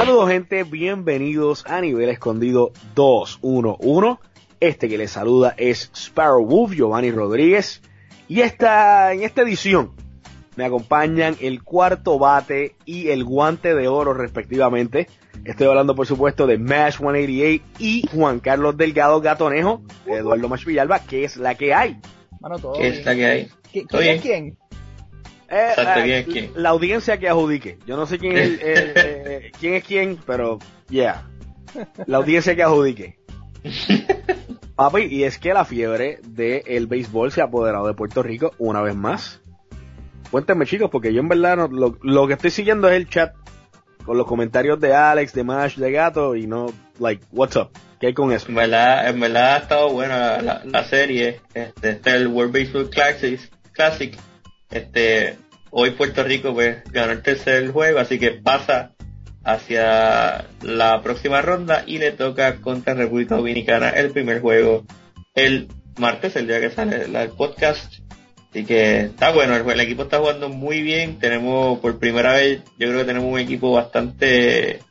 Saludos gente, bienvenidos a Nivel Escondido 211. Este que les saluda es Sparrow Wolf, Giovanni Rodríguez. Y en esta edición me acompañan el cuarto bate y el guante de oro respectivamente. Estoy hablando por supuesto de Mash 188 y Juan Carlos Delgado Gatonejo, Eduardo Mash Villalba, que es la que hay. Mano, todo ¿Qué bien. es la que hay? ¿Quién es quién? Exacto, ¿quién es quién? La audiencia que adjudique. Yo no sé quién es quién es quién, pero yeah. La audiencia que adjudique. Papi, y es que la fiebre del béisbol se ha apoderado de Puerto Rico una vez más. Cuéntenme chicos, porque yo en verdad no, lo que estoy siguiendo es el chat con los comentarios de Alex, de Mash, de Gato, y no, like, what's up? ¿Qué hay con eso? En verdad ha estado buena la serie. Este es el World Baseball Classic. Hoy Puerto Rico pues ganó el tercer juego, así que pasa hacia la próxima ronda y le toca contra República Dominicana el primer juego el martes, el día que sale el podcast. Así que está bueno, el equipo está jugando muy bien. Tenemos por primera vez, yo creo que tenemos un equipo bastante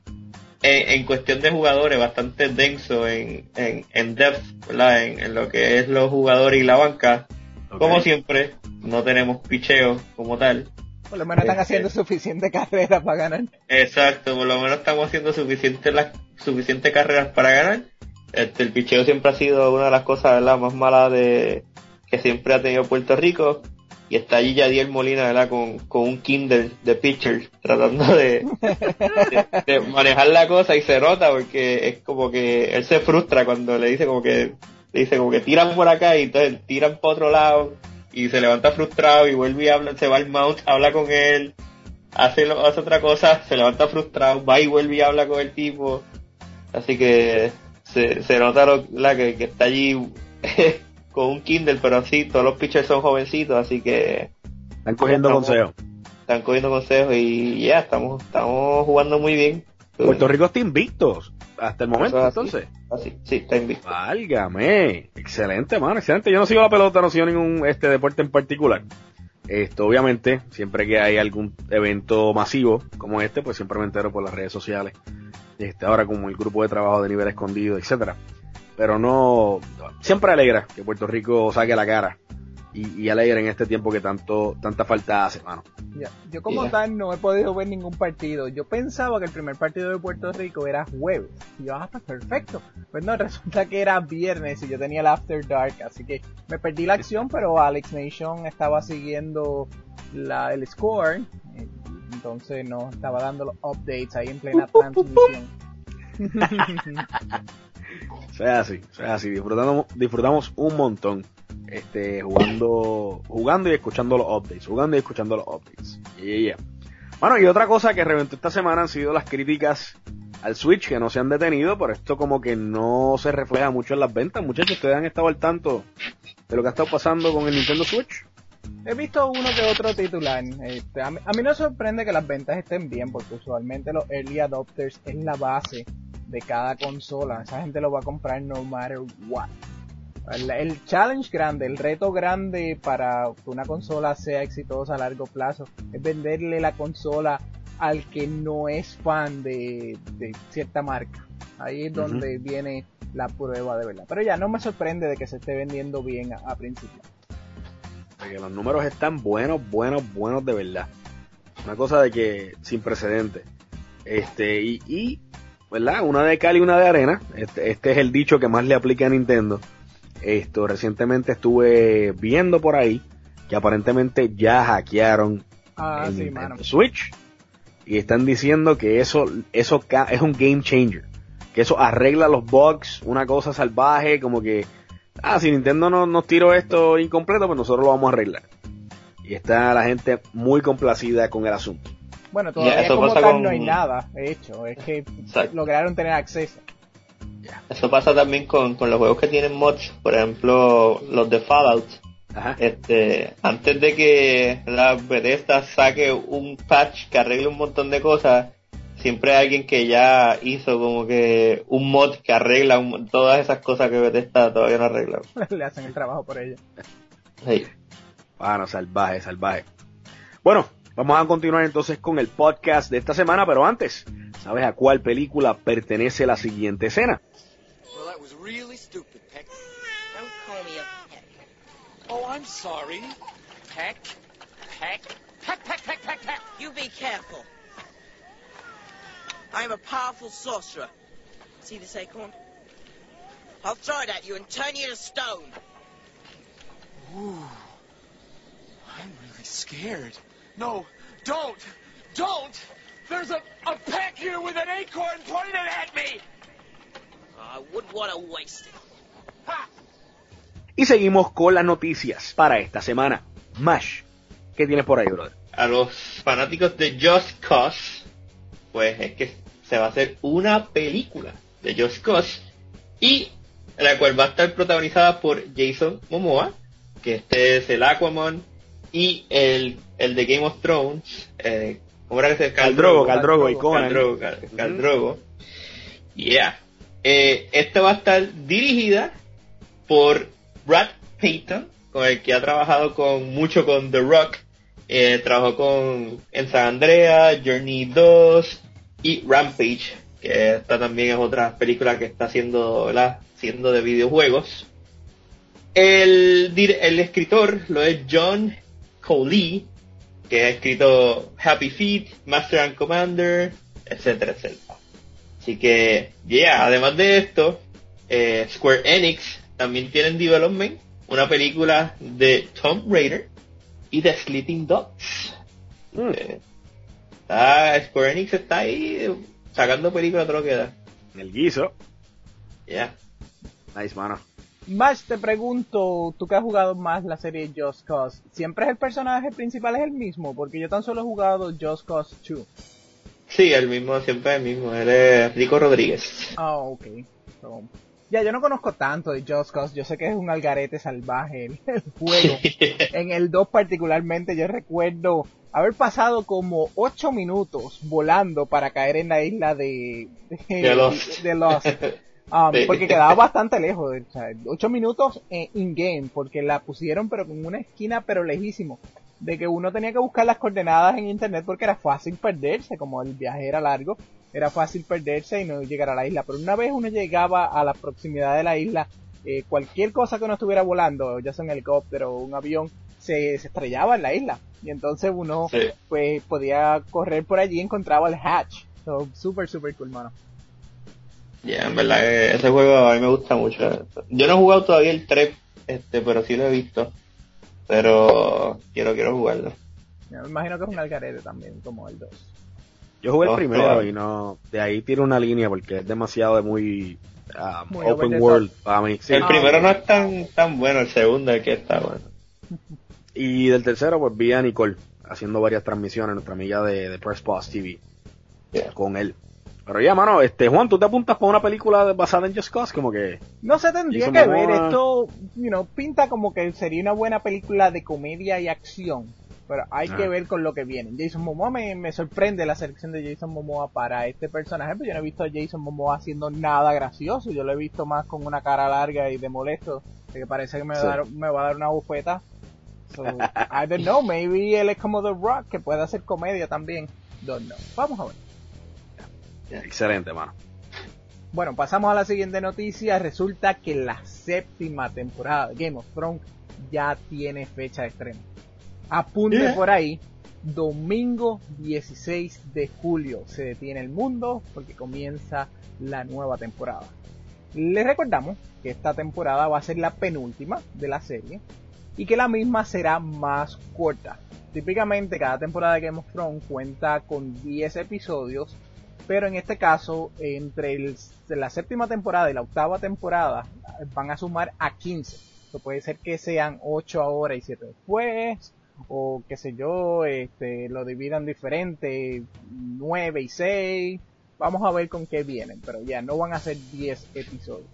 en cuestión de jugadores, bastante denso en depth, ¿verdad? En lo que es los jugadores y la banca. Okay. Como siempre, no tenemos picheo como tal. Por lo menos están haciendo suficiente carrera para ganar. Exacto, por lo menos estamos haciendo suficiente carreras para ganar. El picheo siempre ha sido una de las cosas, ¿verdad?, más malas que siempre ha tenido Puerto Rico. Y está allí Yadiel Molina, ¿verdad?, con un Kindle de pitcher, tratando de manejar la cosa, y se nota porque es como que él se frustra cuando le dice como que tiran por acá y entonces tiran por otro lado y se levanta frustrado y vuelve y habla, se va al mount, habla con él, hace otra cosa, se levanta frustrado, va y vuelve y habla con el tipo. Así que se nota que está allí con un Kindle, pero sí, todos los pitchers son jovencitos, así que están cogiendo consejos. Están cogiendo consejos y ya, estamos jugando muy bien. Puerto Rico está invicto hasta el momento, entonces. Así, sí, está invicto. Válgame, excelente, mano, excelente. Yo no sigo la pelota, no sigo ningún deporte en particular. Obviamente, siempre que hay algún evento masivo como pues siempre me entero por las redes sociales. Ahora como el grupo de trabajo de Nivel Escondido, etcétera. Pero no, siempre alegra que Puerto Rico saque la cara y alegra en este tiempo que tanta falta hace, mano. Yo como tal no he podido ver ningún partido. Yo pensaba que el primer partido de Puerto Rico era jueves. Y yo, pues perfecto. Pues no, resulta que era viernes y yo tenía el After Dark, así que me perdí la acción, pero Alex Nation estaba siguiendo el score, entonces nos estaba dando los updates ahí en plena transmisión. Sea así, disfrutamos un montón, jugando y escuchando los updates, yeah. Bueno, y otra cosa que reventó esta semana han sido las críticas al Switch, que no se han detenido, pero esto como que no se refleja mucho en las ventas. Muchachos, ¿ustedes han estado al tanto de lo que ha estado pasando con el Nintendo Switch? He visto uno que otro titular. A mí no sorprende que las ventas estén bien, porque usualmente los early adopters es la base de cada consola. Esa gente lo va a comprar no matter what. El challenge grande, el reto grande para que una consola sea exitosa a largo plazo es venderle la consola al que no es fan de cierta marca. Ahí es donde viene la prueba de verdad. Pero ya no me sorprende de que se esté vendiendo bien a principio. Porque los números están buenos de verdad. Una cosa de que sin precedentes. Y ¿verdad? Una de cal y una de arena. Este es el dicho que más le aplica a Nintendo. Recientemente estuve viendo por ahí que aparentemente ya hackearon el Switch y están diciendo que eso es un game changer, que eso arregla los bugs, una cosa salvaje, como que si Nintendo nos tiró esto incompleto, pues nosotros lo vamos a arreglar. Y está la gente muy complacida con el asunto. Bueno, todavía como tal no hay nada hecho, es que lograron tener acceso. Eso pasa también con los juegos que tienen mods, por ejemplo los de Fallout. Ajá. Antes de que la Bethesda saque un patch que arregle un montón de cosas, siempre hay alguien que ya hizo como que un mod que arregla todas esas cosas que Bethesda todavía no arregla. Le hacen el trabajo por ella. Sí. Bueno, salvaje. Bueno, vamos a continuar entonces con el podcast de esta semana, pero antes, ¿Sabes a cuál película pertenece la siguiente escena? Well, that was really stupid, Peck. Don't call me a peck. Oh, I'm sorry. Peck, Peck, Peck, Peck, Peck, Peck, Peck. You be careful. I am a powerful sorcerer. See this acorn? I'll throw it at you and turn you to stone. Ooh. I'm really scared. No, don't! Don't! There's a Peck here with an acorn pointed at me! I wouldn't want to waste it. Ha! Y seguimos con las noticias para esta semana. Mash, ¿qué tienes por ahí, brother? A los fanáticos de Just Cause, pues es que se va a hacer una película de Just Cause, y la cual va a estar protagonizada por Jason Momoa, que este es el Aquaman, y el de Game of Thrones, ¿cómo era que se llama? Khal Drogo y Conan. Khal Drogo. Yeah. Esta va a estar dirigida por Brad Payton, con el que ha trabajado mucho con The Rock. Trabajó en San Andreas, Journey 2 y Rampage, que esta también es otra película que está haciendo, ¿verdad?, siendo de videojuegos. El escritor lo es John Cowley, que ha escrito Happy Feet, Master and Commander, etcétera, etcétera. Así que, además de esto, Square Enix también tiene en development una película de Tomb Raider y de Sleeping Dogs. Square Enix está ahí sacando películas todo lo que da. El guiso. Nice, mano. Mash, te pregunto, tú que has jugado más la serie Just Cause, ¿siempre es el personaje principal es el mismo? Porque yo tan solo he jugado Just Cause 2. Sí, el mismo, siempre el mismo. Él es Rico Rodríguez. Ok. So, yo no conozco tanto de Just Cause. Yo sé que es un algarete salvaje el juego. En el 2 particularmente yo recuerdo haber pasado como 8 minutos volando para caer en la isla de Lost. Porque quedaba bastante lejos, o sea, 8 minutos in-game, porque la pusieron pero con una esquina pero lejísimo, de que uno tenía que buscar las coordenadas en internet porque era fácil perderse, como el viaje era largo, era fácil perderse y no llegar a la isla, pero una vez uno llegaba a la proximidad de la isla, cualquier cosa que uno estuviera volando, ya sea un helicóptero o un avión, se estrellaba en la isla, y entonces uno pues podía correr por allí y encontraba el hatch. So, super cool, mano. En verdad ese juego a mí me gusta mucho. Yo no he jugado todavía el 3, pero sí lo he visto. Pero quiero jugarlo. Me imagino que es un algarete también, como el 2. Yo jugué el primero y no, de ahí tiro una línea porque es demasiado de muy open world para mí. Sí. El primero no es tan bueno, el segundo es el que está bueno. Y del tercero pues vi a Nicole haciendo varias transmisiones, nuestra amiga de Press Pause TV, con él. Pero mano, Juan, ¿tú te apuntas para una película basada en Just Cause? Como que... No se tendría que ver, esto, pinta como que sería una buena película de comedia y acción, pero hay que ver con lo que viene. Jason Momoa me sorprende la selección de Jason Momoa para este personaje, pero yo no he visto a Jason Momoa haciendo nada gracioso, yo lo he visto más con una cara larga y de molesto, de que parece que me va a dar una bufeta. So, I don't know, maybe él es como The Rock, que puede hacer comedia también, don't know. Vamos a ver. Excelente, mano. Bueno, pasamos a la siguiente noticia. Resulta que la 7ª temporada de Game of Thrones ya tiene fecha de estreno. Apunte por ahí, domingo 16 de julio se detiene el mundo porque comienza la nueva temporada. Les recordamos que esta temporada va a ser la penúltima de la serie y que la misma será más corta. Típicamente cada temporada de Game of Thrones cuenta con 10 episodios, pero en este caso, entre la 7ª temporada y la 8ª temporada, van a sumar a 15. Eso puede ser que sean 8 ahora y 7 después, o qué sé yo, lo dividan diferente, 9 y 6. Vamos a ver con qué vienen, pero ya no van a ser 10 episodios.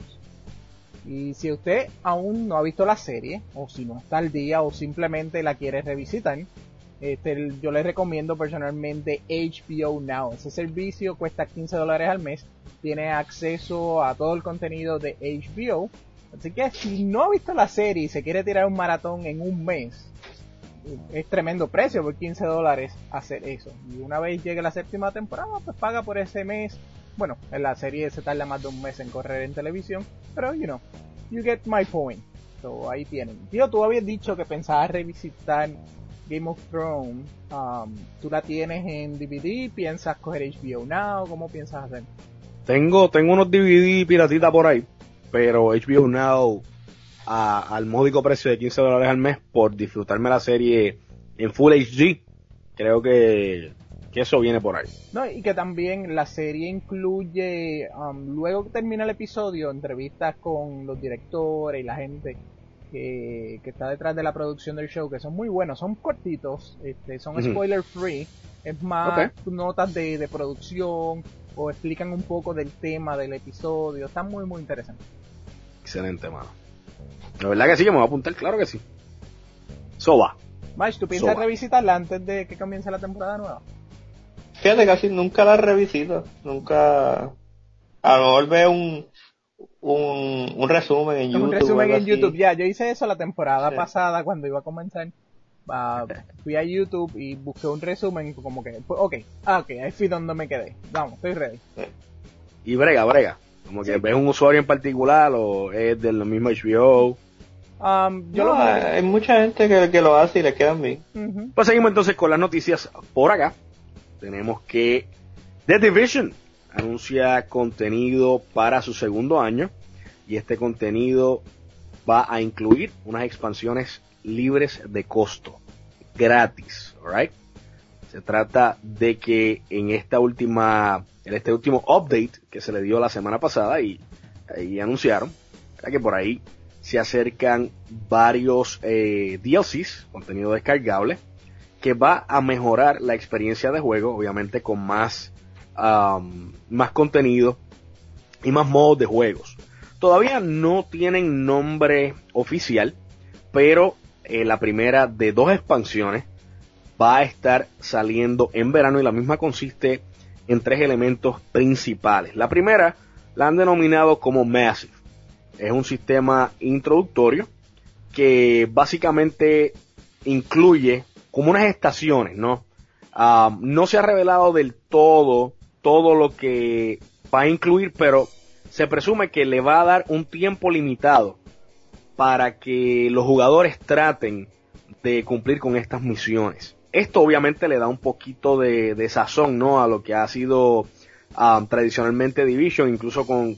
Y si usted aún no ha visto la serie, o si no está al día, o simplemente la quiere revisitar, yo les recomiendo personalmente HBO Now. Ese servicio cuesta $15 al mes, tiene acceso a todo el contenido de HBO, así que si no ha visto la serie y se quiere tirar un maratón en un mes, es tremendo precio por $15 hacer eso. Y una vez llegue la séptima temporada, pues paga por ese mes. Bueno, en la serie se tarda más de un mes en correr en televisión, pero you get my point. So, ahí tienen. Tío, tú habías dicho que pensabas revisitar Game of Thrones. ¿Tú la tienes en DVD? ¿Piensas coger HBO Now? ¿Cómo piensas hacer? Tengo unos DVD piratita por ahí, pero HBO Now al módico precio de $15 al mes por disfrutarme la serie en Full HD, creo que eso viene por ahí. No, y que también la serie incluye, luego que termina el episodio, entrevistas con los directores y la gente que está detrás de la producción del show, que son muy buenos, son cortitos, son spoiler free, es más notas de producción o explican un poco del tema del episodio, está muy muy interesante. Excelente, mano. La verdad que sí, que me voy a apuntar, claro que sí. Soba. Mike, ¿tú piensas revisitarla antes de que comience la temporada nueva? Fíjate, casi nunca la revisito, nunca. A lo mejor veo un resumen en YouTube. Un resumen en YouTube, ya, yo hice eso la temporada pasada cuando iba a comenzar. Fui a YouTube y busqué un resumen como que, ahí fui donde me quedé. Vamos, estoy ready. Y brega. Como que ves un usuario en particular o es del mismo HBO. Hay mucha gente que lo hace y le quedan bien. Pues seguimos entonces con las noticias por acá. Tenemos que The Division anuncia contenido para su segundo año y este contenido va a incluir unas expansiones libres de costo, gratis, alright. Se trata de que en este último update que se le dio la semana pasada y anunciaron que por ahí se acercan varios DLCs, contenido descargable, que va a mejorar la experiencia de juego, obviamente con más contenido y más modos de juegos. Todavía no tienen nombre oficial, pero la primera de 2 expansiones va a estar saliendo en verano y la misma consiste en 3 elementos principales. La primera la han denominado como Massive. Es un sistema introductorio que básicamente incluye como unas estaciones, ¿no? No se ha revelado del todo lo que va a incluir, pero se presume que le va a dar un tiempo limitado para que los jugadores traten de cumplir con estas misiones. Esto obviamente le da un poquito de sazón, ¿no? A lo que ha sido tradicionalmente Division, incluso con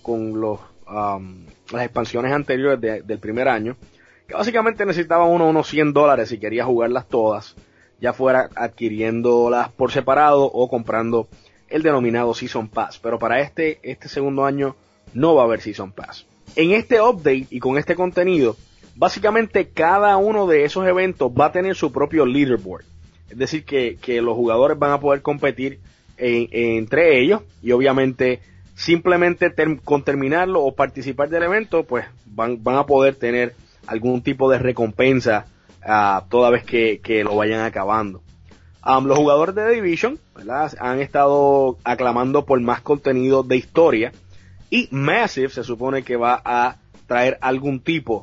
las expansiones anteriores del primer año, que básicamente necesitaba unos $100 si quería jugarlas todas, ya fuera adquiriéndolas por separado o comprando el denominado Season Pass. Pero para este segundo año no va a haber Season Pass. En este update y con este contenido, básicamente cada uno de esos eventos va a tener su propio leaderboard. Es decir, que los jugadores van a poder competir entre ellos y obviamente simplemente con terminarlo o participar del evento, pues van a poder tener algún tipo de recompensa toda vez que lo vayan acabando. Los jugadores de The Division, ¿verdad?, han estado aclamando por más contenido de historia y Massive se supone que va a traer algún tipo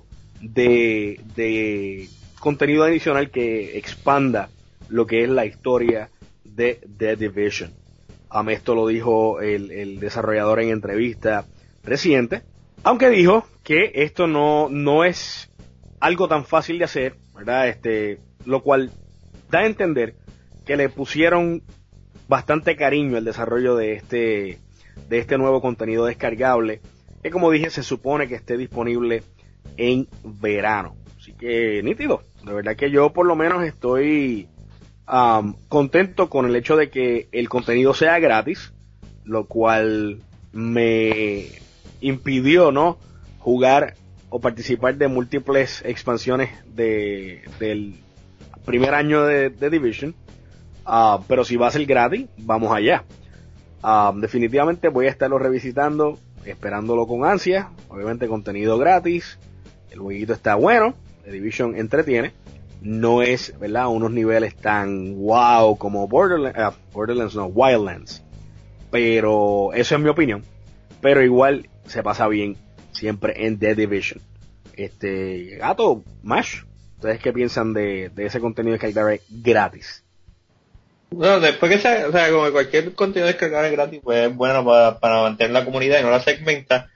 de contenido adicional que expanda lo que es la historia de The Division. Esto lo dijo el desarrollador en entrevista reciente, aunque dijo que esto no es algo tan fácil de hacer, ¿verdad? Lo cual da a entender que le pusieron bastante cariño al desarrollo de este nuevo contenido descargable, que como dije se supone que esté disponible en verano. Así que nítido, de verdad que yo por lo menos estoy contento con el hecho de que el contenido sea gratis, lo cual me impidió no jugar o participar de múltiples expansiones del primer año de Division, pero si va a ser gratis, vamos allá. Definitivamente voy a estarlo revisitando, esperándolo con ansia. Obviamente contenido gratis, el jueguito está bueno, The Division entretiene. No es, ¿verdad?, unos niveles tan wow como Wildlands. Pero eso es mi opinión. Pero igual se pasa bien siempre en The Division. Gato, Mash, ¿Ustedes qué piensan de ese contenido descargable gratis? Bueno, después que sea, o sea, como cualquier contenido descargable gratis, pues es bueno para mantener la comunidad y no la segmenta.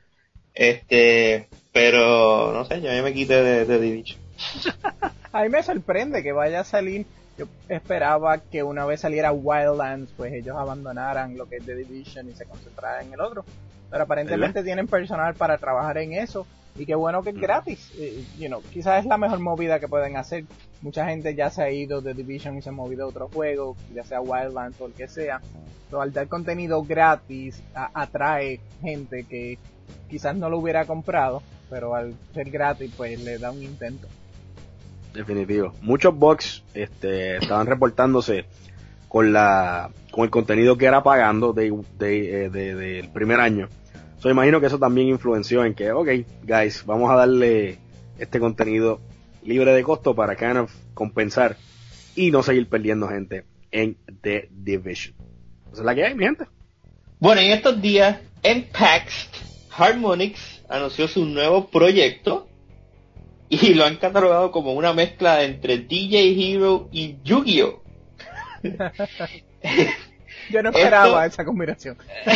Pero, no sé, yo ya me quité de Division. A mí me sorprende que vaya a salir. Yo esperaba que una vez saliera Wildlands, pues ellos abandonaran lo que es The Division y se concentraran en el otro. Pero aparentemente tienen personal para trabajar en eso. Y qué bueno que es gratis. Quizás es la mejor movida que pueden hacer. Mucha gente ya se ha ido de Division y se ha movido a otro juego, ya sea Wildlands o el que sea. Pero al dar contenido gratis, atrae gente que quizás no lo hubiera comprado, pero al ser gratis, pues le da un intento. Definitivo. Muchos bugs estaban reportándose con el contenido que era pagando del primer año. So, imagino que eso también influenció en que, okay, guys, vamos a darle este contenido libre de costo para kind of compensar y no seguir perdiendo gente en The Division. Esa es la que hay, mi gente. Bueno, en estos días, en PAX, Harmonix anunció su nuevo proyecto y lo han catalogado como una mezcla entre DJ Hero y Yu-Gi-Oh! Yo no esperaba esa combinación.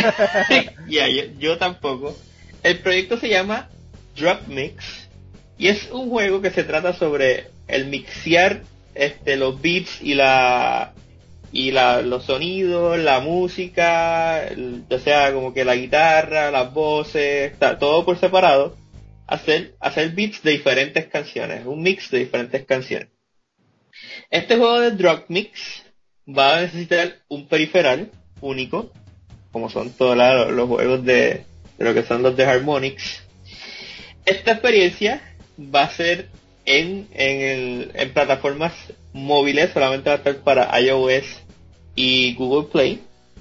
Yo tampoco. El proyecto se llama Drop Mix y es un juego que se trata sobre el mixear los beats y los sonidos, la música, o sea, como que la guitarra, las voces, todo por separado, hacer beats de diferentes canciones, un mix de diferentes canciones. Este juego de Drop Mix va a necesitar un periferal único, como son todos los juegos de lo que son los de Harmonix. Esta experiencia va a ser en plataformas móviles, solamente va a estar para iOS y Google Play.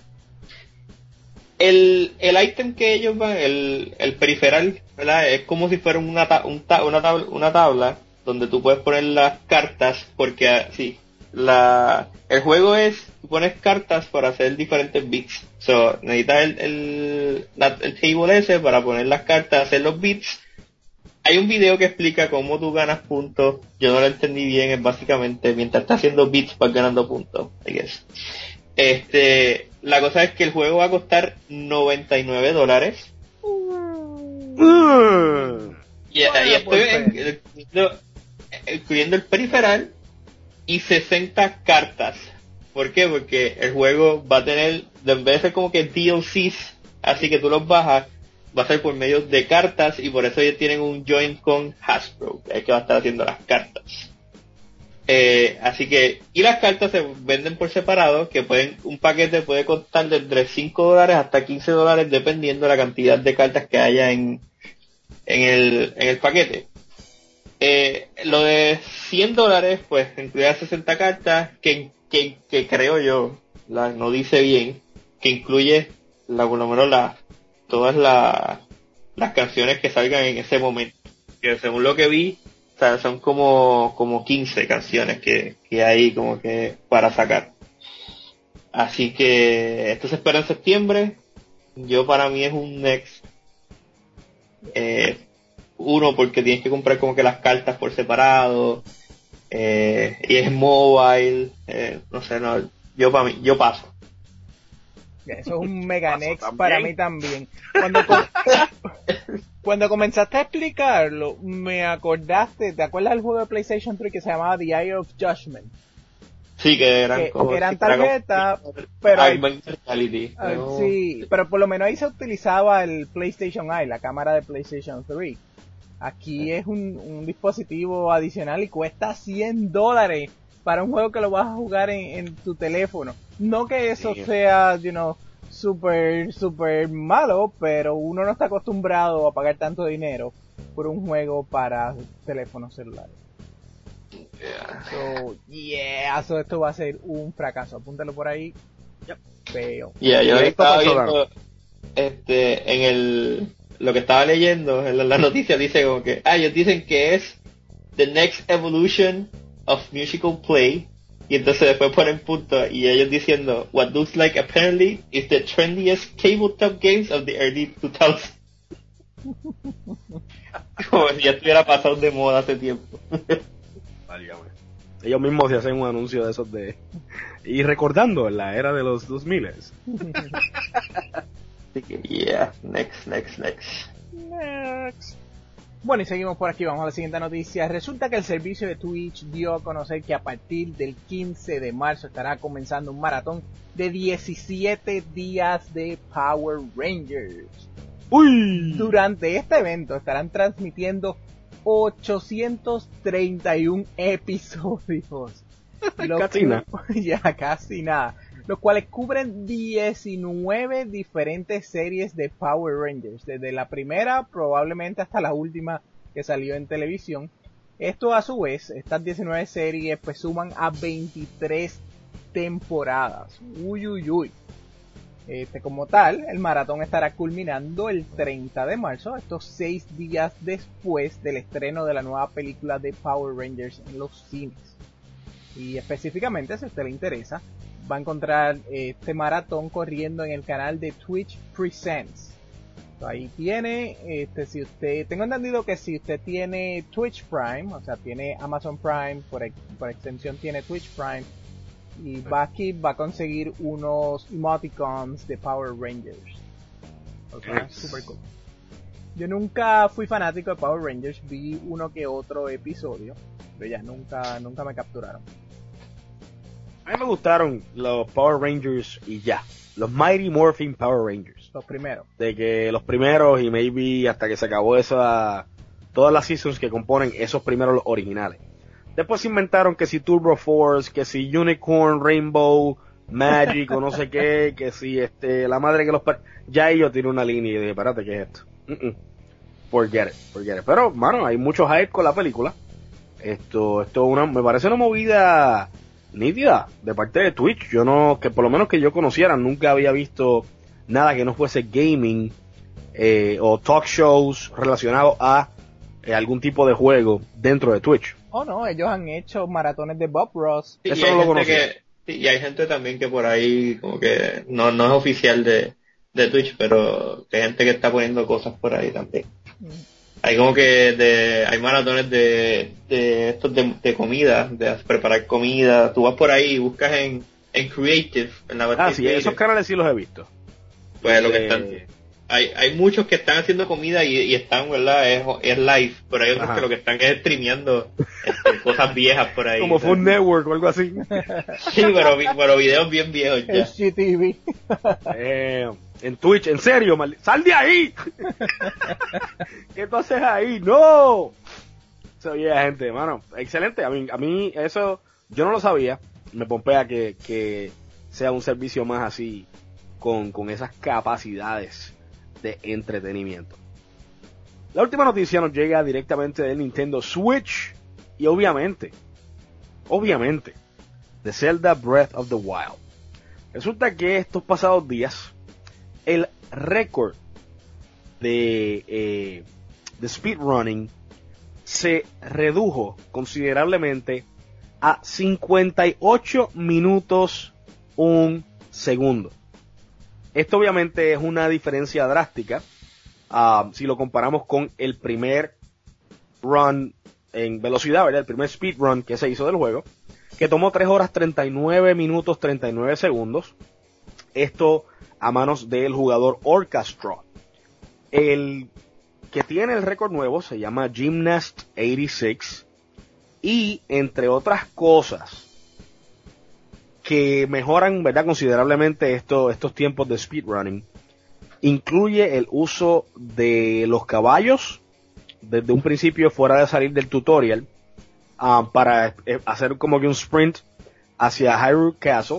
El ítem que ellos van, el periferal, ¿verdad? Es como si fuera una tabla donde tú puedes poner las cartas, porque así el juego es, tú pones cartas para hacer diferentes beats. So, necesitas el table ese para poner las cartas, hacer los beats. Hay un video que explica cómo tú ganas puntos. Yo no lo entendí bien, es básicamente mientras estás haciendo beats vas ganando puntos, I guess. La cosa es que el juego va a costar $99. Y estoy incluyendo el periferal y 60 cartas. ¿Por qué? Porque el juego va a tener, en vez de ser como que DLCs, así que tú los bajas, va a ser por medio de cartas y por eso ellos tienen un join con Hasbro, que es que va a estar haciendo las cartas. Así que, y las cartas se venden por separado, que un paquete puede costar desde $5 hasta $15 dependiendo de la cantidad de cartas que haya en el paquete. Lo de $100 pues incluye 60 cartas que creo yo, no dice bien, que incluye por lo menos todas las canciones que salgan en ese momento, que según lo que vi, o sea, son como 15 canciones que hay como que para sacar. Así que esto se espera en septiembre. Para mí es un next. Uno, porque tienes que comprar como que las cartas por separado, y es mobile, no sé, yo paso. Eso es un mega next para mí también. Cuando comenzaste a explicarlo, me acordaste, ¿te acuerdas del juego de PlayStation 3 que se llamaba The Eye of Judgment? Sí, que eran tarjetas, pero sí, pero por lo menos ahí se utilizaba el PlayStation Eye, la cámara de PlayStation 3. Aquí es un dispositivo adicional y cuesta $100 para un juego que lo vas a jugar en tu teléfono. No que eso sea, super malo, pero uno no está acostumbrado a pagar tanto dinero por un juego para teléfonos celulares. So esto va a ser un fracaso. Apúntalo por ahí. Feo. Yo estaba viendo lo que estaba leyendo en la noticia, dice como que ellos dicen que es the next evolution of musical play, y entonces después ponen punto y ellos diciendo what looks like apparently is the trendiest tabletop games of the early 2000s. Como si ya estuviera pasado de moda hace tiempo. Ellos mismos se hacen un anuncio de esos de... Y recordando la era de los 2000. Yeah, next. Next. Bueno, y seguimos por aquí, vamos a la siguiente noticia. Resulta que el servicio de Twitch dio a conocer que a partir del 15 de marzo estará comenzando un maratón de 17 días de Power Rangers. ¡Uy! Durante este evento estarán transmitiendo 831 episodios. Casi nada. Ya, casi nada. Los cuales cubren 19 diferentes series de Power Rangers, desde la primera probablemente hasta la última que salió en televisión. Esto a su vez, estas 19 series pues suman a 23 temporadas. Uy. Como tal, el maratón estará culminando el 30 de marzo, estos 6 días después del estreno de la nueva película de Power Rangers en los cines. Y específicamente, si a usted le interesa, va a encontrar este maratón corriendo en el canal de Twitch Presents. Ahí tiene, si usted, tengo entendido que si usted tiene Twitch Prime, o sea, tiene Amazon Prime, por extensión tiene Twitch Prime, y va aquí, va a conseguir unos emoticons de Power Rangers. Okay, super cool. Yo nunca fui fanático de Power Rangers, vi uno que otro episodio, pero ya nunca me capturaron. A mí me gustaron los Power Rangers y ya. Los Mighty Morphin Power Rangers. Los primeros. De que los primeros y maybe hasta que se acabó todas las seasons que componen esos primeros los originales. Después se inventaron que si Turbo Force, que si Unicorn, Rainbow, Magic o no sé qué, que si la madre que los... Ya ellos tienen una línea y dije, espérate, ¿qué es esto? Forget it. Pero, mano, hay mucho hype con la película. Me parece una movida nítida de parte de Twitch. Que por lo menos que yo conociera, nunca había visto nada que no fuese gaming o talk shows relacionados a algún tipo de juego dentro de Twitch. Oh no, ellos han hecho maratones de Bob Ross. Sí, eso no lo conocía. Y hay gente también que por ahí como que no es oficial de Twitch, pero que hay gente que está poniendo cosas por ahí también. Hay como que hay maratones de estos de comida, de preparar comida. Tú vas por ahí y buscas en Creative, en la versión. Sí, esos canales sí los he visto. Pues lo que están. Hay muchos que están haciendo comida y están, ¿verdad? Es live, pero hay otros que lo que están es streameando cosas viejas por ahí. Como Food Network o algo así. Sí, pero videos bien viejos ya. HGTV. En Twitch, en serio, ¡sal de ahí! ¿Qué tú haces ahí? ¡No! Oye, gente, mano, excelente. A mí eso, yo no lo sabía. Me pompea que sea un servicio más así, con esas capacidades de entretenimiento. La última noticia nos llega directamente del Nintendo Switch y obviamente, de Zelda Breath of the Wild. Resulta que estos pasados días, el récord de speedrunning se redujo considerablemente a 58 minutos 1 segundo. Esto obviamente es una diferencia drástica si lo comparamos con el primer run en velocidad, ¿verdad? El primer speedrun que se hizo del juego, que tomó 3 horas 39 minutos 39 segundos. Esto a manos del jugador Orchestra. El que tiene el récord nuevo se llama Gymnast 86 y entre otras cosas que mejoran, ¿verdad?, considerablemente estos tiempos de speedrunning, incluye el uso de los caballos desde un principio fuera de salir del tutorial para hacer como que un sprint hacia Hyrule Castle.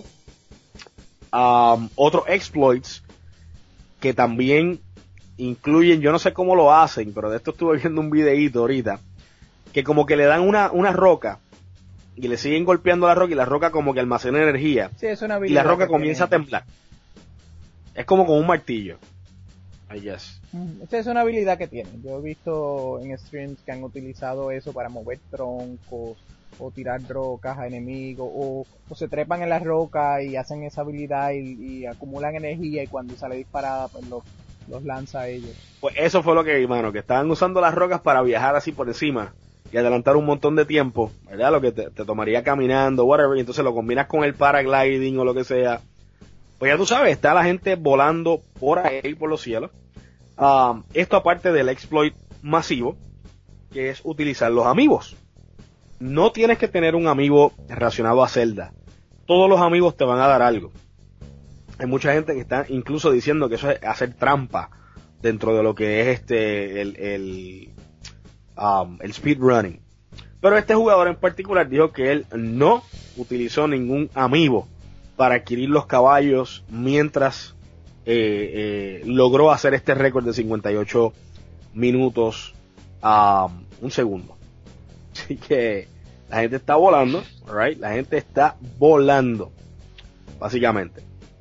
Otros exploits que también incluyen, yo no sé cómo lo hacen, pero de esto estuve viendo un videíto ahorita, que como que le dan una roca y le siguen golpeando la roca y la roca como que almacena energía. Sí, es una y la roca comienza a temblar. Es como con un martillo, I guess. Esa es una habilidad que tiene. Yo he visto en streams que han utilizado eso para mover troncos o tirar rocas a enemigos o se trepan en la roca y hacen esa habilidad y acumulan energía y cuando sale disparada pues los lanza a ellos. Pues eso fue lo que vi, mano, que estaban usando las rocas para viajar así por encima. y adelantar un montón de tiempo, ¿verdad? Lo que te tomaría caminando, whatever, y entonces lo combinas con el paragliding o lo que sea. Pues ya tú sabes, está la gente volando por ahí, por los cielos. Esto aparte del exploit masivo, que es utilizar los amigos. No tienes que tener un amigo relacionado a Zelda. Todos los amigos te van a dar algo. Hay mucha gente que está incluso diciendo que eso es hacer trampa dentro de lo que es el speedrunning. Pero este jugador en particular dijo que él no utilizó ningún amigo para adquirir los caballos mientras logró hacer este récord de 58 minutos un segundo. Así que la gente está volando, right? La gente está volando, básicamente.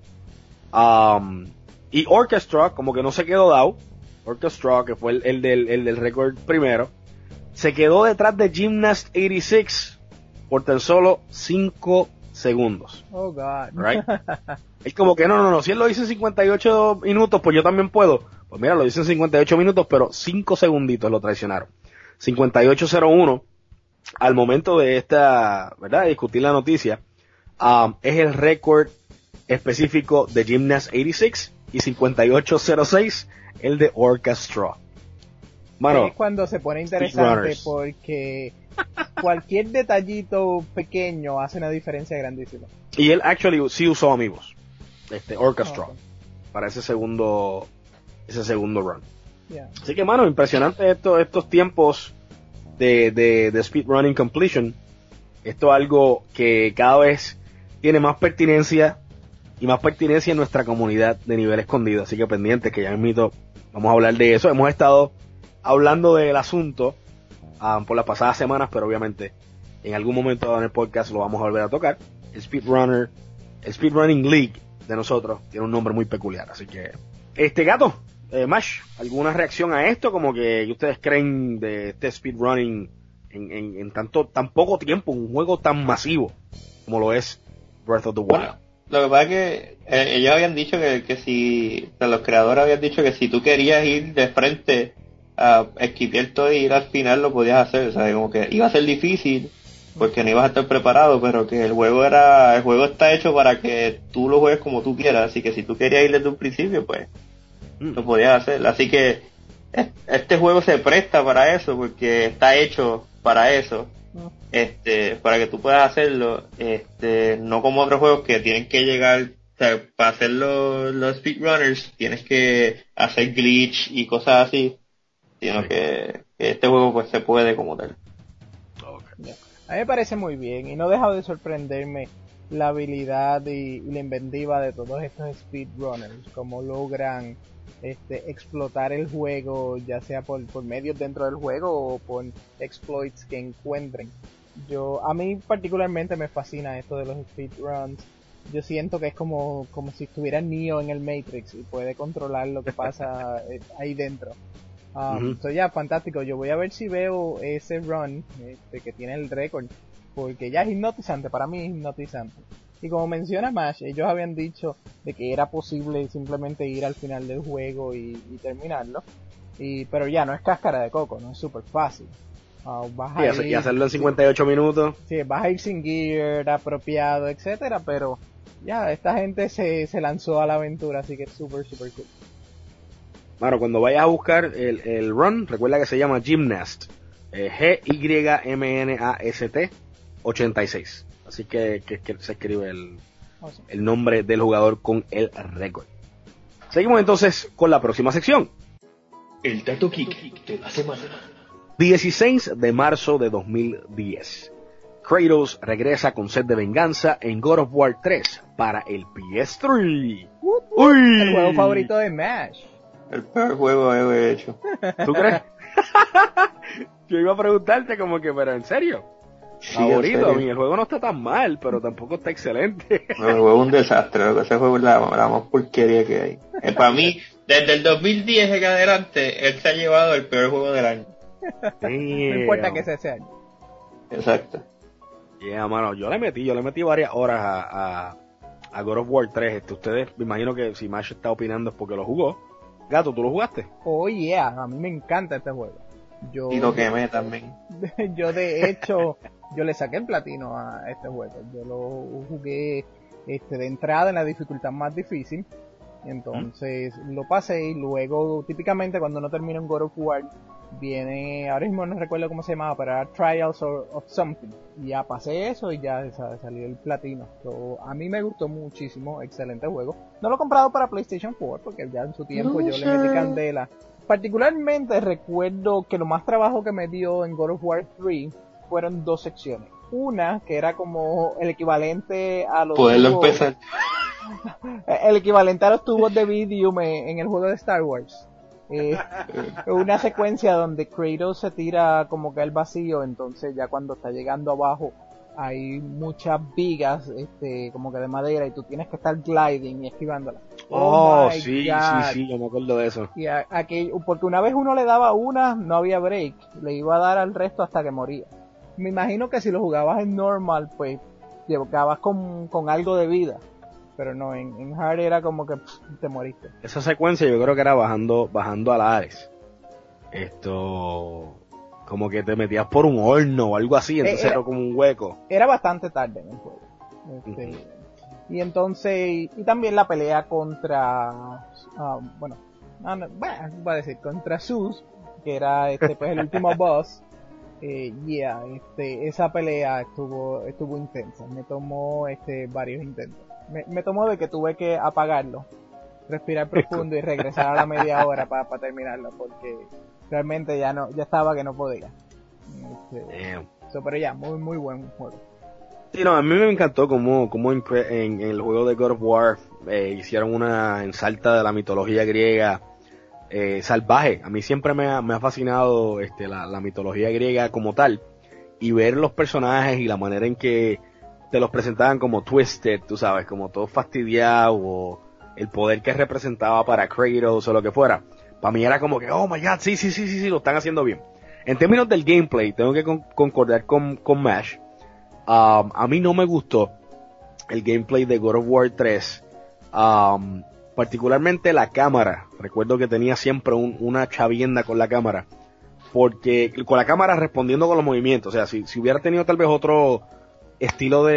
Y Orchestra, como que no se quedó dado. Orchestra, que fue el del récord primero, se quedó detrás de Gymnast 86 por tan solo 5 segundos. Oh, God. Right? Es como que no, si él lo hizo en 58 minutos, pues yo también puedo. Pues mira, lo hizo en 58 minutos, pero 5 segunditos lo traicionaron. 58.01, al momento de esta, ¿verdad?, de discutir la noticia, es el récord específico de Gymnast 86 y 58.06 el de Orchestra. Mano, es cuando se pone interesante porque cualquier detallito pequeño hace una diferencia grandísima. Y él actually sí usó amigos, Orchestra, Okay. para ese segundo run. Yeah. Así que, mano, impresionante estos tiempos de speedrunning completion. Esto es algo que cada vez tiene más pertinencia y más pertinencia en nuestra comunidad de nivel escondido. Así que pendientes, que ya mismito vamos a hablar de eso. Hemos estado hablando del asunto por las pasadas semanas, pero obviamente en algún momento en el podcast lo vamos a volver a tocar. El Speedrunning League de nosotros tiene un nombre muy peculiar. Así que, gato, Mash, ¿alguna reacción a esto? Como que ustedes creen de este speedrunning en tan poco tiempo, un juego tan masivo como lo es Breath of the Wild? Bueno, lo que pasa es que ellos habían dicho que si, o sea, los creadores habían dicho que si tú querías ir de frente a esquipear todo y ir al final, lo podías hacer. O sea, como que iba a ser difícil porque no ibas a estar preparado, pero que el juego está hecho para que tú lo juegues como tú quieras. Así que si tú querías ir desde un principio, pues lo podías hacer. Así que este juego se presta para eso porque está hecho para eso. Para que tú puedas hacerlo, no como otros juegos que tienen que llegar, o sea, para hacer los speedrunners tienes que hacer glitch y cosas así, sino que este juego pues se puede como tal. Okay. A mí me parece muy bien y no deja de sorprenderme la habilidad y la inventiva de todos estos speedrunners, cómo logran explotar el juego, ya sea por medios dentro del juego o por exploits que encuentren. A mí particularmente me fascina esto de los speedruns. Yo siento que es como si estuviera Neo en el Matrix y puede controlar lo que pasa ahí dentro. Ya, fantástico. Yo voy a ver si veo ese run que tiene el récord, porque ya es hipnotizante, para mí es hipnotizante. Y como menciona Mash, ellos habían dicho de que era posible simplemente ir al final del juego y terminarlo. Pero ya, no es cáscara de coco, no es súper fácil. Y hacerlo en 58 minutos. Sí, vas a ir sin gear apropiado, etcétera, pero ya, esta gente se lanzó a la aventura, así que es súper, súper cool. Bueno, cuando vayas a buscar el run, recuerda que se llama Gymnast, Gymnast 86. Así que se escribe el nombre del jugador con el récord. Seguimos entonces con la próxima sección. El dato geek de la semana. 16 de marzo de 2010. Kratos regresa con sed de venganza en God of War 3 para el PS3. ¡Uy! El juego favorito de Mash. El peor juego que he hecho. ¿Tú crees? Yo iba a preguntarte como que, pero ¿en serio? Sí, Favorito, en a mí serio. el juego no está tan mal, pero tampoco está excelente. No, el juego es un desastre, ese juego es la más porquería que hay. Para mí, desde el 2010 en adelante, él se ha llevado el peor juego del año. No importa que sea ese año. Exacto. Yeah, mano, yo le metí varias horas a God of War 3. Ustedes, me imagino que si Mash está opinando es porque lo jugó. Gato, ¿tú lo jugaste? Oh yeah, a mí me encanta este juego. Y lo quemé también. Yo de hecho, yo le saqué el platino a este juego. Yo lo jugué de entrada en la dificultad más difícil. Entonces lo pasé y luego, típicamente cuando uno termina un God of War, viene, ahora mismo no recuerdo cómo se llamaba, pero era Trials of Something. Y ya pasé eso y ya salió el platino. So, a mí me gustó muchísimo, excelente juego. No lo he comprado para PlayStation 4 porque ya en su tiempo yo le metí candela. Particularmente recuerdo que lo más trabajo que me dio en God of War 3 fueron 2 secciones. Una que era como el equivalente a los Poderlo tubos, empezar. el equivalente a los tubos de Vidium en el juego de Star Wars. Una secuencia donde Kratos se tira como que al vacío, entonces ya cuando está llegando abajo hay muchas vigas como que de madera y tú tienes que estar gliding y esquivándolas. Oh, my sí, God. sí, yo me acuerdo de eso. Y porque una vez uno le daba una, no había break, le iba a dar al resto hasta que moría. Me imagino que si lo jugabas en normal, pues llegabas con algo de vida, pero no, en hard era como que te moriste. Esa secuencia yo creo que era bajando a la Ares. Como que te metías por un horno o algo así, entonces era como un hueco. Era bastante tarde en el juego. Y entonces, y también la pelea contra, voy a decir, contra Zeus, que era pues el último boss. Esa pelea estuvo intensa. Me tomó varios intentos. Me tomó de que tuve que apagarlo, respirar profundo y regresar a la media hora para terminarlo, porque realmente ya estaba que no podía. Pero ya, muy muy buen juego. Sí, no, a mí me encantó como en el juego de God of War hicieron una ensalta de la mitología griega salvaje. A mí siempre me ha fascinado la mitología griega como tal, y ver los personajes y la manera en que te los presentaban como twisted, tú sabes, como todo fastidiado, o el poder que representaba para Kratos o lo que fuera. Para mí era como que, oh my god, sí, lo están haciendo bien. En términos del gameplay, tengo que concordar con Mash. A mí no me gustó el gameplay de God of War 3. Particularmente la cámara. Recuerdo que tenía siempre una chavienda con la cámara. Porque con la cámara respondiendo con los movimientos. O sea, si hubiera tenido tal vez otro estilo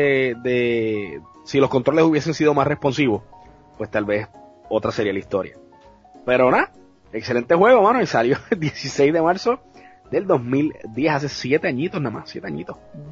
si los controles hubiesen sido más responsivos, pues tal vez otra sería la historia. Pero nada, excelente juego, mano. Y salió el 16 de marzo del 2010, hace 7 añitos nada más, 7 añitos.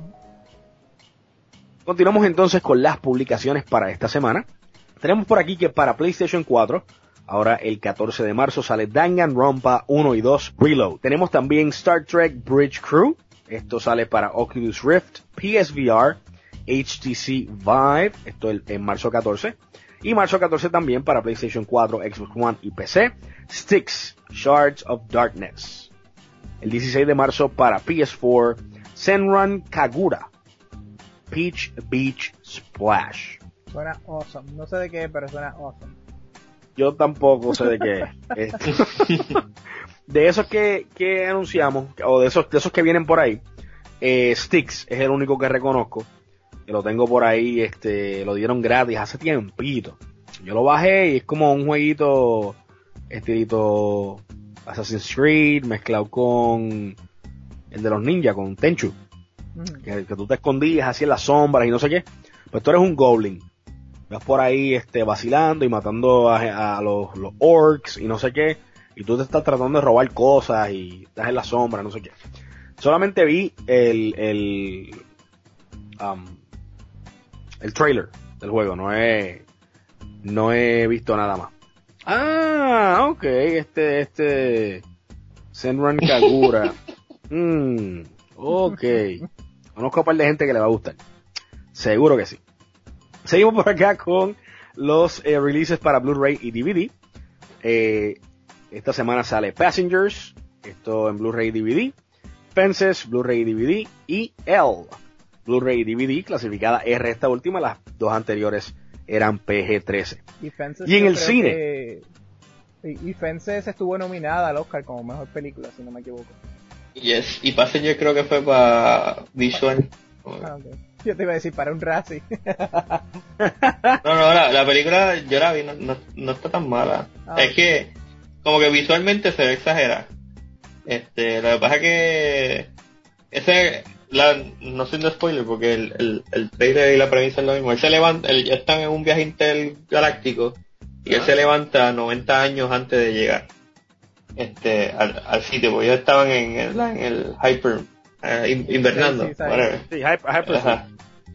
Continuamos entonces con las publicaciones para esta semana. Tenemos por aquí que para PlayStation 4, ahora el 14 de marzo, sale Danganronpa 1 y 2 Reload. Tenemos también Star Trek Bridge Crew. Esto sale para Oculus Rift, PSVR, HTC Vive. Esto en marzo 14. Y marzo 14 también para PlayStation 4, Xbox One y PC. Styx, Shards of Darkness. El 16 de marzo para PS4, Senran Kagura, Peach Beach Splash. Suena awesome. No sé de qué, pero suena awesome. Yo tampoco sé de qué es. De esos que anunciamos, o de esos que vienen por ahí, Styx es el único que reconozco. Que lo tengo por ahí, lo dieron gratis hace tiempito. Yo lo bajé y es como un jueguito estilito Assassin's Creed mezclado con el de los ninjas, con Tenchu. Que tú te escondías así en las sombras y no sé qué. Pues tú eres un goblin. Vas por ahí vacilando y matando a los orcs y no sé qué. Y tú te estás tratando de robar cosas y estás en la sombra, no sé qué. Solamente vi el trailer del juego, no he visto nada más. Ah, ok, Senran Kagura. Ok. Conozco a un par de gente que le va a gustar. Seguro que sí. Seguimos por acá con los releases para Blu-ray y DVD. Esta semana sale Passengers, esto en Blu-ray y DVD. Fences, Blu-ray y DVD. Y Elle, Blu-ray y DVD, clasificada R esta última. Las dos anteriores eran PG-13. Y en el cine. Y Fences estuvo nominada al Oscar como mejor película, si no me equivoco. Yes, y Passenger creo que fue para Visual. Okay. Yo te iba a decir para un Razzie. No, la película yo la vi, no está tan mala. Es que como que visualmente se ve exagerada. Lo que pasa es que no soy un spoiler porque el trailer y la premisa es lo mismo. Él se levanta, ya están en un viaje intergaláctico y él se levanta 90 años antes de llegar al sitio, porque ellos estaban en el hyper invernando. Sí, hyper. Ajá.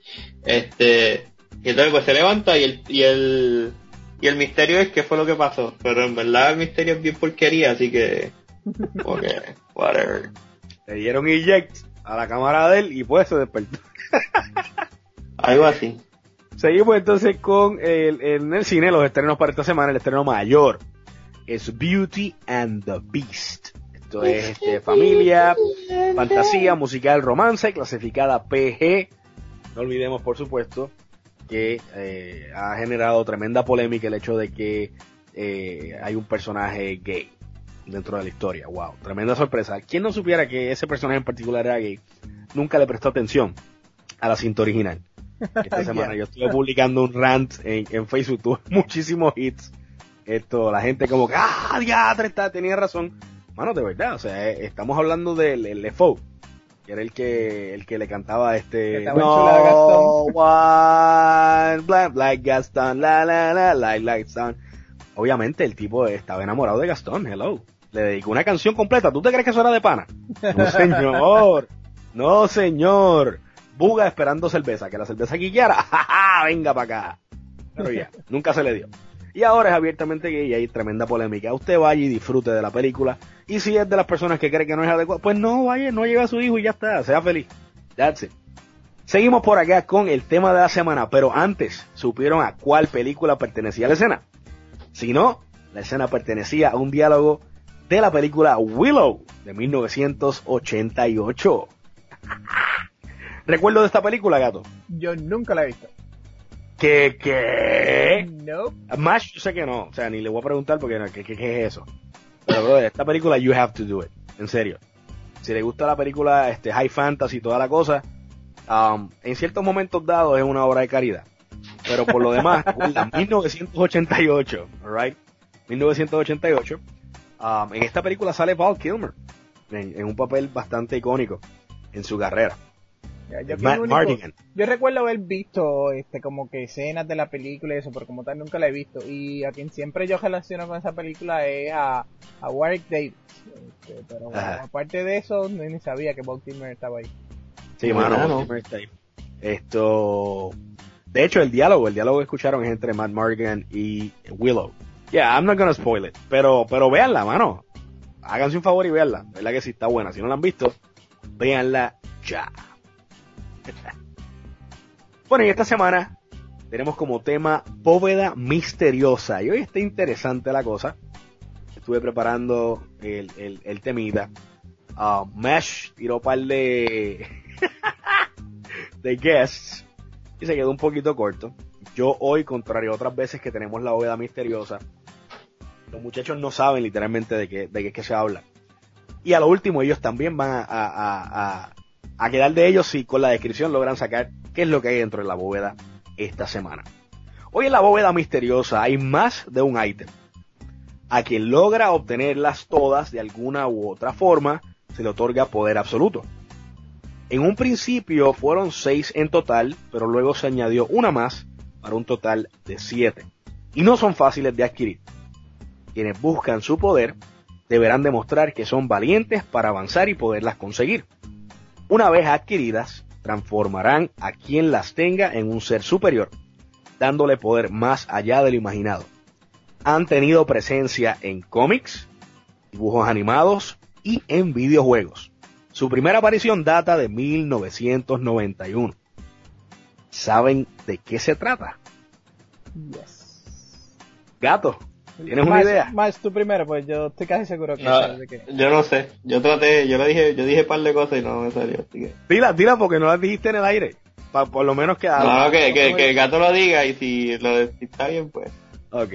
Y entonces pues se levanta y el misterio es qué fue lo que pasó, pero en verdad el misterio es bien porquería, así que whatever. Le dieron eject a la cámara de él y pues se despertó. Algo así. Seguimos entonces con en el cine los estrenos para esta semana. El estreno mayor es Beauty and the Beast. Esto es familia, fantasía, musical, romance, clasificada PG. No olvidemos, por supuesto, que ha generado tremenda polémica el hecho de que hay un personaje gay dentro de la historia. Wow, tremenda sorpresa. ¿Quién no supiera que ese personaje en particular era gay? Nunca le prestó atención a la cinta original. Esta semana yo estuve publicando un rant en Facebook, tuve muchísimos hits. La gente como que, diadre, tenía razón. Mano, de verdad, o sea, estamos hablando del Lefou, que era el que le cantaba no one like Gaston, like Gaston. Obviamente el tipo estaba enamorado de Gastón, hello. Le dedicó una canción completa. ¿Tú te crees que eso era de pana? No, señor. No, señor. Buga esperando cerveza, que la cerveza guillara. ¡Ja, venga para acá! Pero ya, nunca se le dio. Y ahora es abiertamente gay y hay tremenda polémica. Usted vaya y disfrute de la película. Y si es de las personas que cree que no es adecuado, pues no vaya, no lleve a su hijo y ya está, sea feliz. That's it. Seguimos por acá con el tema de la semana, pero antes, ¿supieron a cuál película pertenecía la escena? Si no, la escena pertenecía a un diálogo de la película Willow de 1988. ¿Recuerdo de esta película, gato? Yo nunca la he visto. ¿Qué? Nope. Más yo sé que no, o sea, ni le voy a preguntar porque no, ¿qué es eso? Pero, brother, esta película you have to do it, en serio. Si le gusta la película high fantasy y toda la cosa, en ciertos momentos dados es una obra de caridad. Pero por lo demás, 1988, alright, 1988, en esta película sale Val Kilmer en un papel bastante icónico en su carrera. Matt Mardigan. Yo recuerdo haber visto como que escenas de la película y eso, pero como tal nunca la he visto. Y a quien siempre yo relaciono con esa película es a Warwick Davis. Pero bueno, aparte de eso, ni sabía que Val Kilmer estaba ahí. Sí, mano, Val Kilmer está ahí. De hecho, el diálogo que escucharon es entre Matt Mardigan y Willow. Yeah, I'm not gonna spoil it. Pero véanla, mano. Háganse un favor y véanla. ¿Verdad que sí está buena? Si no la han visto, véanla ya. Bueno, y esta semana tenemos como tema Bóveda Misteriosa. Y hoy está interesante la cosa. Estuve preparando el temita. Mesh tiró un par de de guests y se quedó un poquito corto. Yo hoy, contrario a otras veces que tenemos la Bóveda Misteriosa, los muchachos no saben literalmente de qué es que se habla. Y a lo último ellos también van a quedar de ellos si con la descripción logran sacar qué es lo que hay dentro de la bóveda esta semana. Hoy en la Bóveda Misteriosa hay más de un ítem. A quien logra obtenerlas todas de alguna u otra forma, se le otorga poder absoluto. En un principio fueron 6 en total, pero luego se añadió una más para un total de 7. Y no son fáciles de adquirir. Quienes buscan su poder deberán demostrar que son valientes para avanzar y poderlas conseguir. Una vez adquiridas, transformarán a quien las tenga en un ser superior, dándole poder más allá de lo imaginado. Han tenido presencia en cómics, dibujos animados y en videojuegos. Su primera aparición data de 1991. ¿Saben de qué se trata? Yes. Gato, ¿tienes una idea? Más tú primero, pues yo estoy casi seguro que sabes de qué. Yo no sé. Yo dije un par de cosas y no me salió. Así que... Dila porque no las dijiste en el aire. Por lo menos que que el gato lo diga y si está bien, pues. Ok.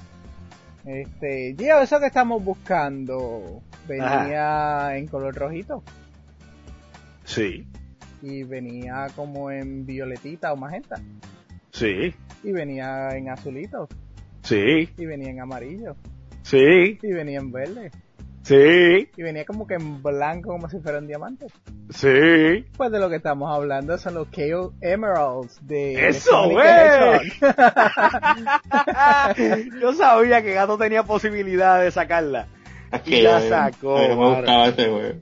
Gio, eso que estamos buscando venía en color rojito. Sí. Y venía como en violetita o magenta. Sí. Y venía en azulito. Sí. Y venía en amarillo. Sí. Y venía en verde. Sí, Y venía como que en blanco, como si fuera un diamante. sí. Pues de lo que estamos hablando son los Chaos Emeralds de ¡Eso, Sonic güey! the Hedgehog. Yo sabía que Gato tenía posibilidad de sacarla. Es Y la yo- sacó, a mí no me mano. gustaba ese juego.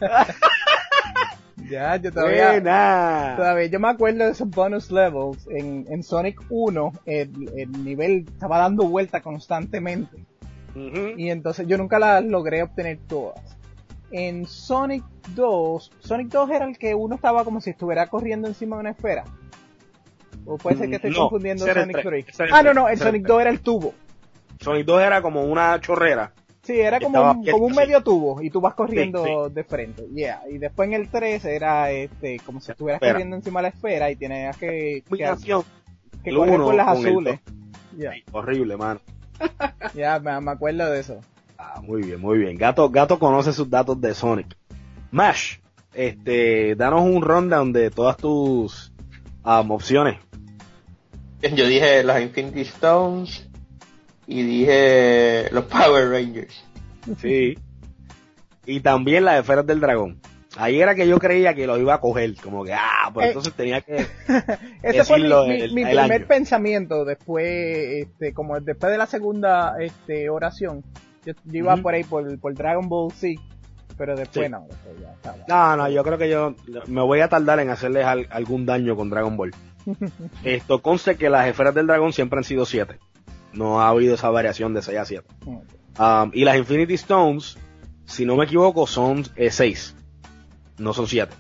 Ya, yo todavía Buena. yo me acuerdo de esos bonus levels. En Sonic 1, el nivel estaba dando vuelta constantemente. Ujú. Y entonces yo nunca las logré obtener todas. En Sonic 2 era el que uno estaba como si estuviera corriendo encima de una esfera. O puede ser que esté No, confundiendo ese era el Sonic 3, 3. ese era el No, 3, el Sonic 2 era el tubo. Sonic 2 era como una chorrera. Sí, era como Estaba como un así. medio tubo y tú vas corriendo Sí, de frente. Yeah. Y después en el 3 era como si estuvieras Esfera. corriendo encima de la esfera y tenías que Combinación. el correr uno por las con el azules. Yeah. Sí, horrible, mano. Ya, me acuerdo de eso. Ah, muy bien, muy bien. Gato conoce sus datos de Sonic. Mash, danos un rundown de todas tus opciones. Yo dije las Infinity Stones y dije los Power Rangers. Sí. Y también las esferas del dragón. Ahí era que yo creía que los iba a coger, como que, pues entonces tenía que... Ese fue decirlo mi el primer año. pensamiento después, como después de la segunda oración. Yo iba Ujú. por ahí por Dragon Ball Z, pero después Sí. no, después ya estaba. No, yo creo que yo me voy a tardar en hacerles algún daño con Dragon Ball. Esto conste que las esferas del dragón siempre han sido 7. No ha habido esa variación de 6 a 7. Y las Infinity Stones, si no me equivoco, son 6. No son 7.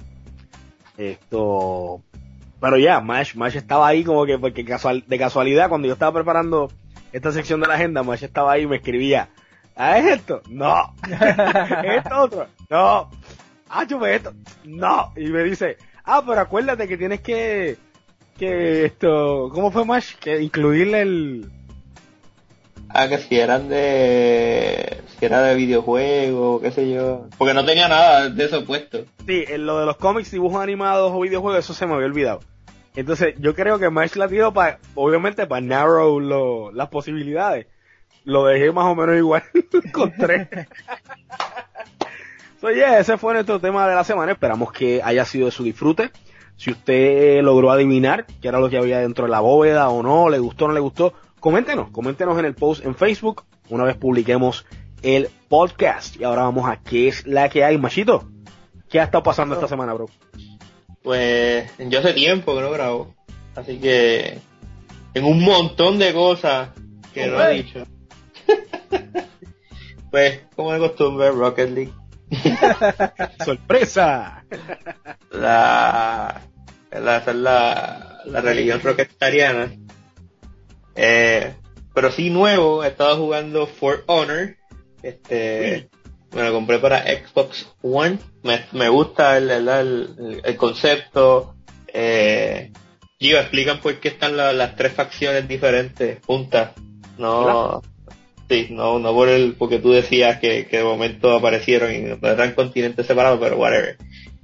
Pero ya, Mash estaba ahí como que porque de casualidad cuando yo estaba preparando esta sección de la agenda, Mash estaba ahí y me escribía, ¿es esto? No. ¿Es esto otro? No. Chupe esto. No. Y me dice, pero acuérdate que tienes que ¿cómo fue Mash? Que incluirle el... Que si eran si era de videojuegos, qué sé yo. Porque no tenía nada de eso puesto. Sí, en lo de los cómics, dibujos animados o videojuegos, eso se me había olvidado. Entonces, yo creo que Mash la tiró obviamente para narrow las posibilidades. Lo dejé más o menos igual, con 3. Ese fue nuestro tema de la semana. Esperamos que haya sido de su disfrute. Si usted logró adivinar qué era lo que había dentro de la bóveda o no, le gustó o no le gustó, coméntenos en el post en Facebook, una vez publiquemos el podcast. Y ahora vamos a qué es la que hay, Machito. ¿Qué ha estado pasando esta semana, bro? Pues yo hace tiempo que no grabo, así que tengo un montón de cosas que no he dicho. Pues, como de costumbre, Rocket League. ¡Sorpresa! La religión rocketariana. Pero sí nuevo, he estado jugando For Honor. Me lo compré para Xbox One. Me gusta el concepto. Explican por qué están las 3 facciones diferentes juntas. No, sí, no porque tú decías que de momento aparecieron y eran continentes separados, pero whatever.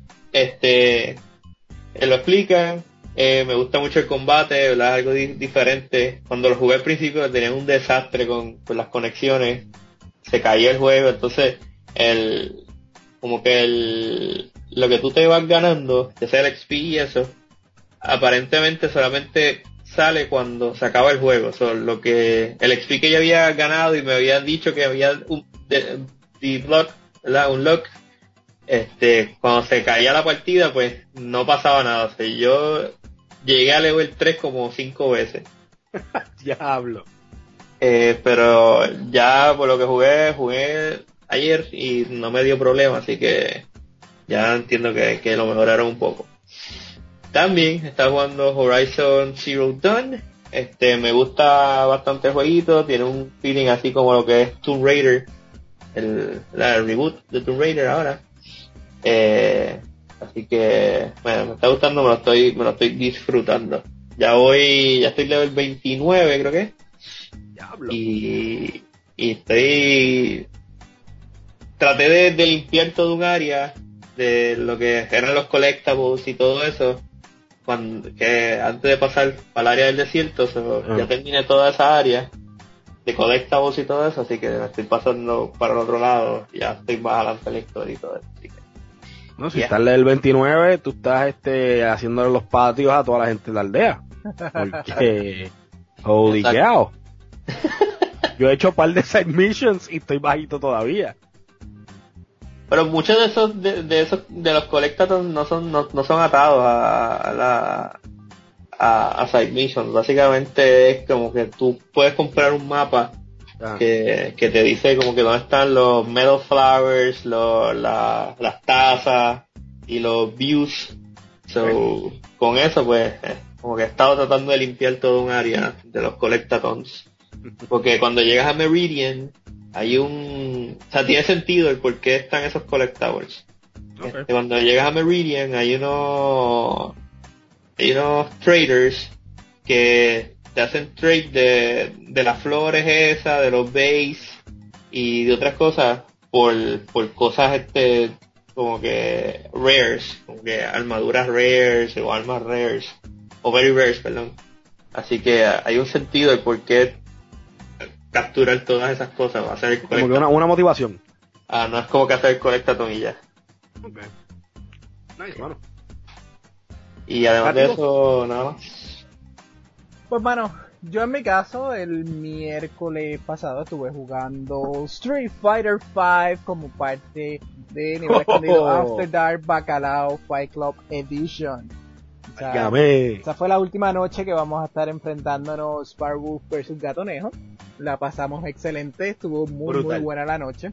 Lo explican. Me gusta mucho el combate, ¿verdad? Algo diferente. Cuando lo jugué al principio tenía un desastre con las conexiones. Se caía el juego, entonces lo que tú te vas ganando, que sea el XP y eso, aparentemente solamente sale cuando se acaba el juego. Lo que el XP que ya había ganado y me habían dicho que había un lock, cuando se caía la partida, pues no pasaba nada. O sea, yo llegué a level 3 como 5 veces. Diablo. Pero ya por lo que jugué ayer y no me dio problema, así que ya entiendo que lo mejoraron un poco. También está jugando Horizon Zero Dawn. Me gusta bastante el jueguito, tiene un feeling así como lo que es Tomb Raider, el reboot de Tomb Raider ahora. Así que bueno, me está gustando, me lo estoy disfrutando. Ya estoy level 29 creo que. Diablo. Y traté de limpiar todo un área de lo que eran los collectables y todo eso que antes de pasar al área del desierto. Ya terminé toda esa área de collectables y todo eso, así que me estoy pasando para el otro lado, ya estoy más adelante en la historia y todo eso, así que... No, si estás level 29, tú estás haciéndole los patios a toda la gente de la aldea. Porque... Holy cow. Yo he hecho un par de side missions y estoy bajito todavía. Pero muchos de esos de los collectables no son atados a side missions. Básicamente es como que tú puedes comprar un mapa que te dice como que dónde están los metal flowers, las tazas y los views. So, con eso pues como que he estado tratando de limpiar todo un área de los collectathons. Porque cuando llegas a Meridian hay o sea, tiene sentido el por qué están esos collectables. Okay. Cuando llegas a Meridian hay unos traders que te hacen trade de las flores esas, de los base y de otras cosas por cosas como que rares, como que armaduras rares o armas rares o very rares, perdón. Así que hay un sentido de por qué capturar todas esas cosas, hacer el como que una motivación. no es como que hacer el collectathon y ya. Okay. Nice, bueno. Y además de eso, nada más. Pues bueno, yo en mi caso el miércoles pasado estuve jugando Street Fighter V como parte de Nivel Escondido After Dark Bacalao Fight Club Edition. O sea, esa fue la última noche que vamos a estar enfrentándonos Sparwolf versus Gatonejo. La pasamos excelente, estuvo muy buena la noche.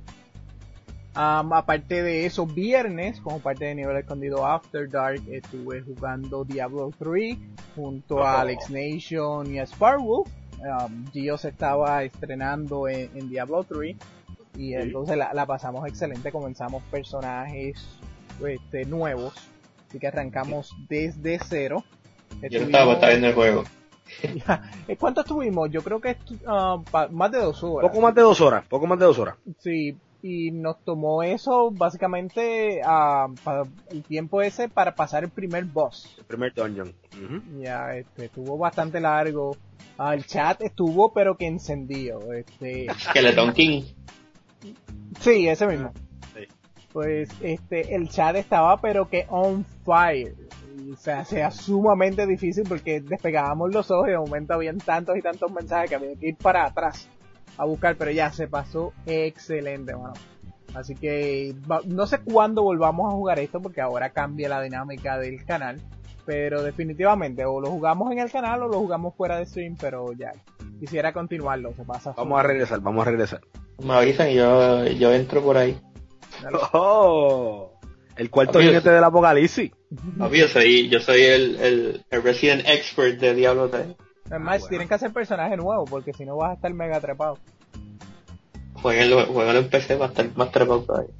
Aparte de eso, viernes, como parte de Nivel Escondido After Dark, estuve jugando Diablo 3 junto a Alex Nation y a Sparwolf. Gio se estaba estrenando en Diablo 3 y entonces la pasamos excelente. Comenzamos personajes nuevos, así que arrancamos desde cero. Yo estaba viendo el juego. ¿Cuánto estuvimos? Yo creo que más de 2 horas. Poco más de 2 horas. Sí, y nos tomó eso básicamente el tiempo ese para pasar el primer boss. El primer dungeon. Ya, estuvo bastante largo. El chat estuvo pero que encendido. Skeleton King. Sí, ese mismo. Sí. Pues el chat estaba pero que on fire. O sea, sea sumamente difícil porque despegábamos los ojos y de momento habían tantos y tantos mensajes que había que ir para atrás a buscar, pero ya se pasó excelente, mano. Así que no sé cuándo volvamos a jugar esto porque ahora cambia la dinámica del canal, pero definitivamente o lo jugamos en el canal o lo jugamos fuera de stream, pero ya quisiera continuarlo, se pasa. Vamos a regresar. Me avisan y yo entro por ahí. El cuarto jinete del apocalipsis. Yo soy el Resident Expert de Diablo 3. Además, tienen que hacer personaje nuevo porque si no vas a estar mega trepado. Jueguenlo en PC, va a estar más trepado todavía.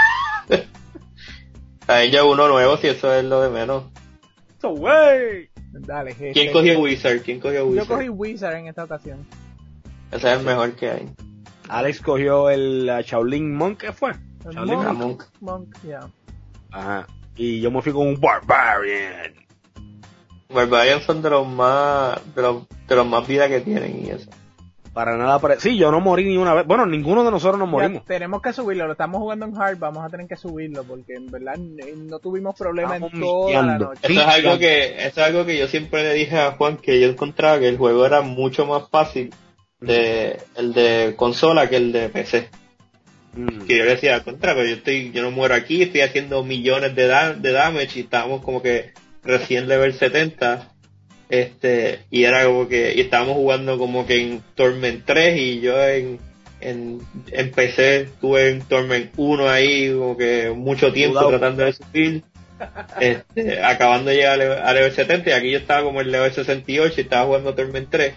Ahí ya uno nuevo, si eso es lo de menos. So way. Dale, ¿Quién cogió Wizard? Yo cogí Wizard en esta ocasión. Ese es el mejor que hay. Alex cogió el Shaolin Monk, ¿qué fue? Monk. Monk, ya. Ajá. Y yo me fui con un Barbarian. Barbarian son de los más vida que tienen y eso. Para nada sí, yo no morí ni una vez. Bueno, ninguno de nosotros nos morimos. Ya, tenemos que subirlo, lo estamos jugando en hard, vamos a tener que subirlo porque en verdad no tuvimos problemas en toda la noche. Eso es algo que yo siempre le dije a Juan, que yo encontraba que el juego era mucho más fácil el de consola que el de PC. Que yo le decía, pero yo no muero aquí, estoy haciendo millones de damage y estábamos como que recién level 70, y era como que, y estábamos jugando como que en Torment 3 y yo en PC estuve en Torment 1 ahí como que mucho tiempo tratando de subir, acabando de llegar a level 70 y aquí yo estaba como en level 68 y estaba jugando Torment 3.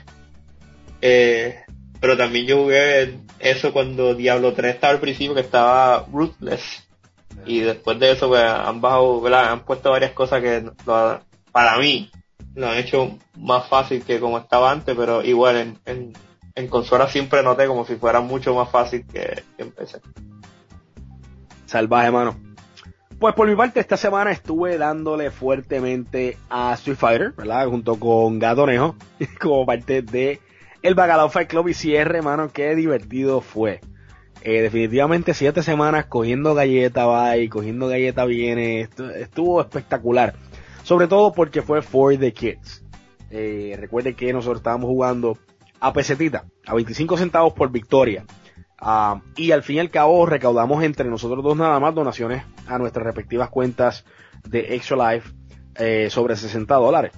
Pero también yo jugué eso cuando Diablo 3 estaba al principio, que estaba Ruthless. Y después de eso, pues, han bajado, ¿verdad? Han puesto varias cosas que para mí lo han hecho más fácil que como estaba antes, pero igual en consola siempre noté como si fuera mucho más fácil que en PC. Salvaje, mano. Pues por mi parte, esta semana estuve dándole fuertemente a Street Fighter, ¿verdad? Junto con Gatonejo, como parte de el Bacalao Fight Club y cierre, mano, qué divertido fue. Definitivamente 7 semanas cogiendo galleta va y cogiendo galleta viene, estuvo espectacular. Sobre todo porque fue for the kids. Recuerde que nosotros estábamos jugando a pesetita, a 25 centavos por victoria. Y al fin y al cabo recaudamos entre nosotros dos nada más donaciones a nuestras respectivas cuentas de Extra Life sobre $60.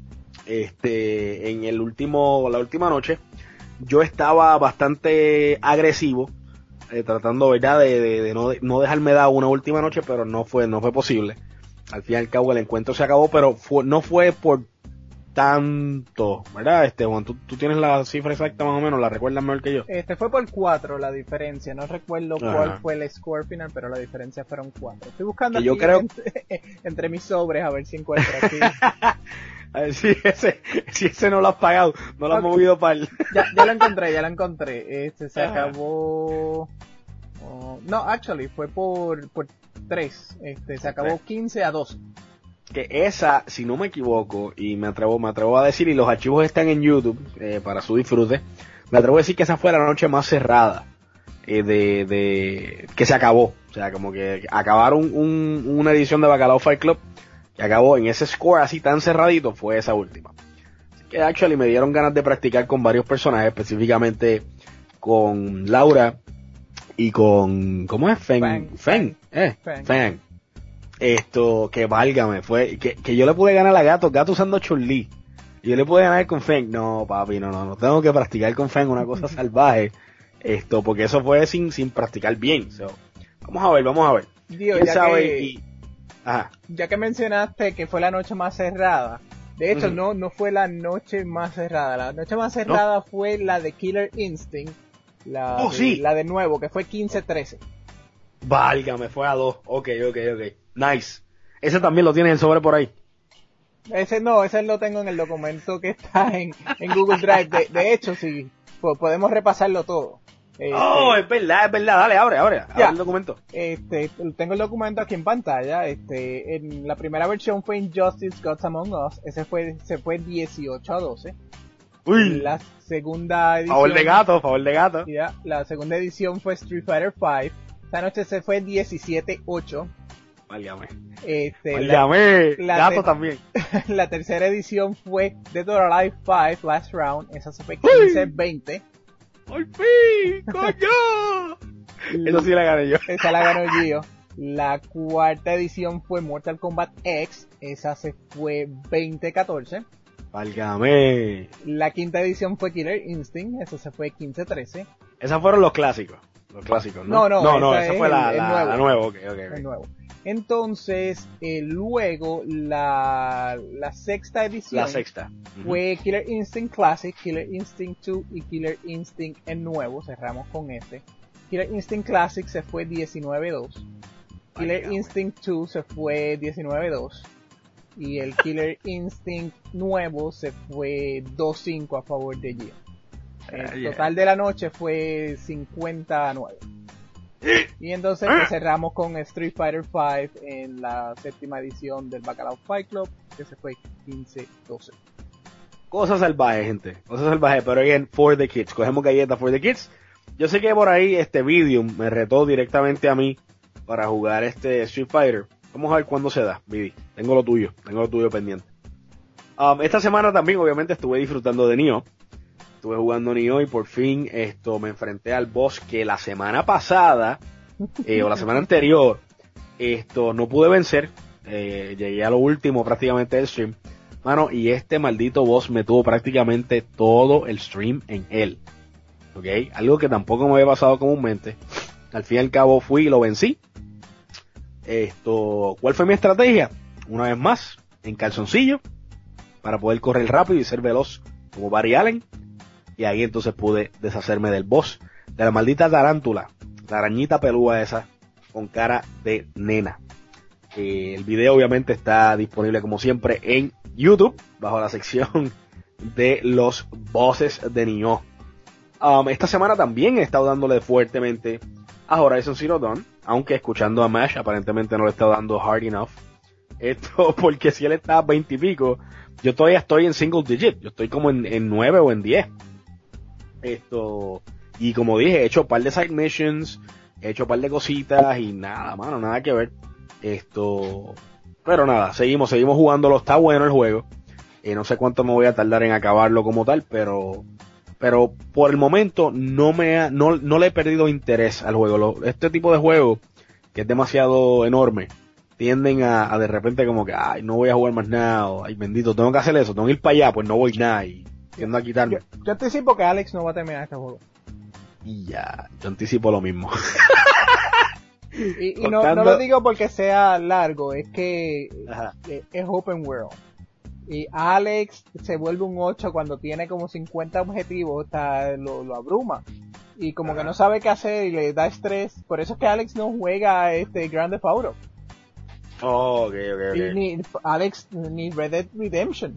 En la última noche yo estaba bastante agresivo, tratando, ¿verdad?, de no dejarme dar una última noche, pero no fue posible. Al fin y al cabo el encuentro se acabó, pero no fue por tanto, ¿verdad, Juan? ¿Tú tienes la cifra exacta más o menos? ¿La recuerdas mejor que yo? Fue por 4 la diferencia, no recuerdo cuál fue el score final, pero la diferencia fueron 4. Estoy buscando aquí yo creo... entre mis sobres a ver si encuentro aquí. A ver si ese no lo has pagado, no lo has movido para el... ya lo encontré. Se acabó... no, actually, fue por 3. Se acabó 15-2. Que esa, si no me equivoco, y me atrevo a decir, y los archivos están en YouTube, para su disfrute, me atrevo a decir que esa fue la noche más cerrada, que se acabó. O sea, como que acabaron una edición de Bacalao Fight Club, que acabó en ese score así tan cerradito, fue esa última. Así que actually me dieron ganas de practicar con varios personajes, específicamente con Laura y con, ¿cómo es? Feng. Que válgame, fue, que yo le pude ganar a Gato usando Chun-Li. Y yo le pude ganar con Feng. No, papi, no tengo que practicar con Feng, una cosa salvaje. Porque eso fue sin practicar bien. So, vamos a ver. Dios, ya que mencionaste que fue la noche más cerrada, de hecho no fue la noche más cerrada. La noche más cerrada fue la de Killer Instinct, la de nuevo, que fue 15-13. Válgame, fue a 2. Ok. Nice. Ese también lo tienes en sobre por ahí. Ese lo tengo en el documento que está en Google Drive. De hecho, sí, podemos repasarlo todo. Es verdad, dale, abre el documento. Tengo el documento aquí en pantalla. En la primera versión fue Injustice Gods Among Us. Se fue 18-12. Uy. La segunda edición. Favor de gato. Ya, la segunda edición fue Street Fighter V. Esta noche se fue 17-8. Válgame. Gato también. La tercera edición fue Dead or Alive 5 Last Round. Esa se fue 15-20. ¡Al fin! ¡Coño! Eso sí la gané yo. Esa la ganó Gio. La cuarta edición fue Mortal Kombat X. Esa se fue 20-14. Válgame. La quinta edición fue Killer Instinct. Esa se fue 15-13. Esos fueron los clásicos. ¿no? No, esa fue la nueva. Okay. El nuevo. Entonces, luego la sexta edición fue Killer Instinct Classic, Killer Instinct 2 y Killer Instinct el nuevo. Cerramos con este. Killer Instinct Classic se fue 19-2. Killer Instinct 2 se fue 19-2. Y el Killer Instinct nuevo se fue 2-5 a favor de Gio. El total de la noche fue 50-9. Y entonces cerramos con Street Fighter V en la séptima edición del Bacalao Fight Club, que se fue 15-12. Cosas salvajes, gente. Cosas salvajes, pero again, for the kids. Cogemos galletas for the kids. Yo sé que por ahí Vidium me retó directamente a mí para jugar Street Fighter. Vamos a ver cuándo se da, Vidi. Tengo lo tuyo pendiente. Esta semana también, obviamente, estuve disfrutando de Nioh. Estuve jugando Nioh y por fin me enfrenté al boss que la semana pasada, o la semana anterior, no pude vencer. Llegué a lo último prácticamente del stream. Mano, y este maldito boss me tuvo prácticamente todo el stream en él. ¿Ok? Algo que tampoco me había pasado comúnmente. Al fin y al cabo fui y lo vencí. ¿Cuál fue mi estrategia? Una vez más, en calzoncillo, para poder correr rápido y ser veloz como Barry Allen. Y ahí entonces pude deshacerme del boss, de la maldita tarántula, la arañita pelúa esa, con cara de nena. El video obviamente está disponible como siempre en YouTube, bajo la sección de los bosses de Nioh. Esta semana también he estado dándole fuertemente a Horizon Zero Dawn, aunque escuchando a Mash aparentemente no le he estado dando hard enough. Porque si él está a 20 y pico, yo todavía estoy en single digit, yo estoy como en 9 o en 10. Y como dije, he hecho un par de side missions, he hecho un par de cositas y nada, mano, nada que ver. Pero nada, seguimos jugándolo, está bueno el juego. No sé cuánto me voy a tardar en acabarlo como tal, pero por el momento no le he perdido interés al juego. Este tipo de juego, que es demasiado enorme, tienden a de repente como que, ay, no voy a jugar más nada, o, ay, bendito, tengo que hacer eso, tengo que ir para allá, pues no voy nada, y tiendo a quitarme. Yo anticipo que Alex no va a terminar este juego. Y ya, yo anticipo lo mismo. Y no lo digo porque sea largo, es que es open world. Y Alex se vuelve un 8 cuando tiene como 50 objetivos, lo abruma. Y como que no sabe qué hacer y le da estrés. Por eso es que Alex no juega Grand Theft Auto. Oh, ok. Y ni Alex ni Red Dead Redemption.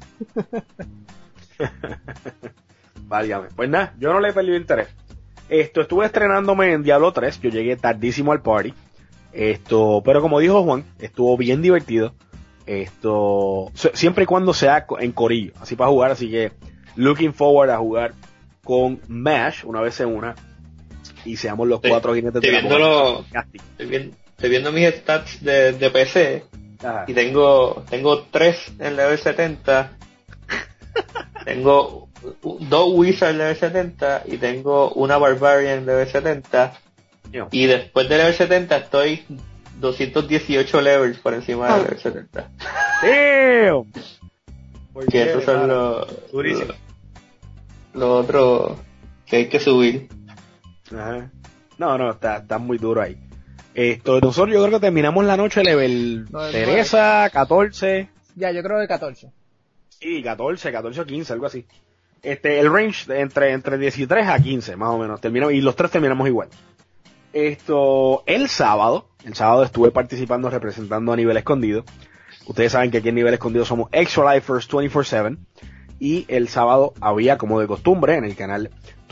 Válgame. Pues nada, yo no le he perdido interés. Estuve estrenándome en Diablo 3, yo llegué tardísimo al party. Pero como dijo Juan, estuvo bien divertido. Siempre y cuando sea en corillo, así para jugar, así que looking forward a jugar con Mash una vez en una y seamos los 4 jinetes de la estoy viendo mis stats de PC. Ajá. Y tengo 3 en level 70. Tengo 2 Wizards level 70 y tengo una Barbarian level 70. No. Y después de level 70 estoy 218 levels por encima de level 70. ¡Damn! Que esos son los otros que hay que subir. Ajá. No, está muy duro ahí. Nosotros yo creo que terminamos la noche level Teresa, 14. Ya, yo creo que 14. Sí, 14 o 15, algo así. El range entre 13 a 15, más o menos. Terminamos, y los 3 terminamos igual. El sábado estuve participando representando a Nivel Escondido. Ustedes saben que aquí en Nivel Escondido somos Extra Lifers 24/7. Y el sábado había, como de costumbre, en el canal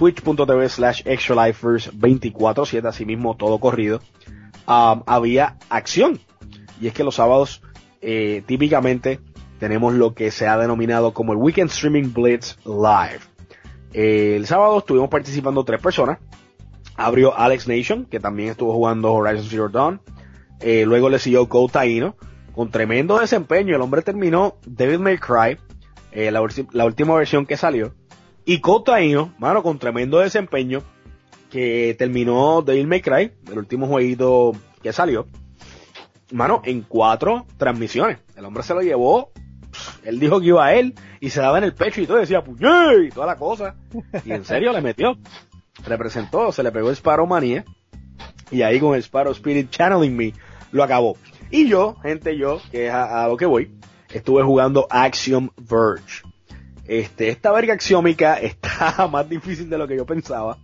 twitch.tv/extralifers247, así mismo todo corrido, había acción. Y es que los sábados típicamente tenemos lo que se ha denominado como el Weekend Streaming Blitz Live. El sábado estuvimos participando 3 personas. Abrió Alex Nation, que también estuvo jugando Horizon Zero Dawn. Luego le siguió Code Taino, con tremendo desempeño. El hombre terminó Devil May Cry, la última versión que salió. Y Code Taino, mano, con tremendo desempeño, que terminó Devil May Cry, el último jueguito que salió. Mano, en 4 transmisiones. El hombre se lo llevó. Él dijo que iba a él, y se daba en el pecho y todo, decía puñé, y toda la cosa. Y en serio le metió. Representó, se le pegó el Sparrow Manía, y ahí con el Sparrow Spirit Channeling Me lo acabó. Y yo, que es a lo que voy, estuve jugando Axiom Verge. Esta verga axiómica está más difícil de lo que yo pensaba,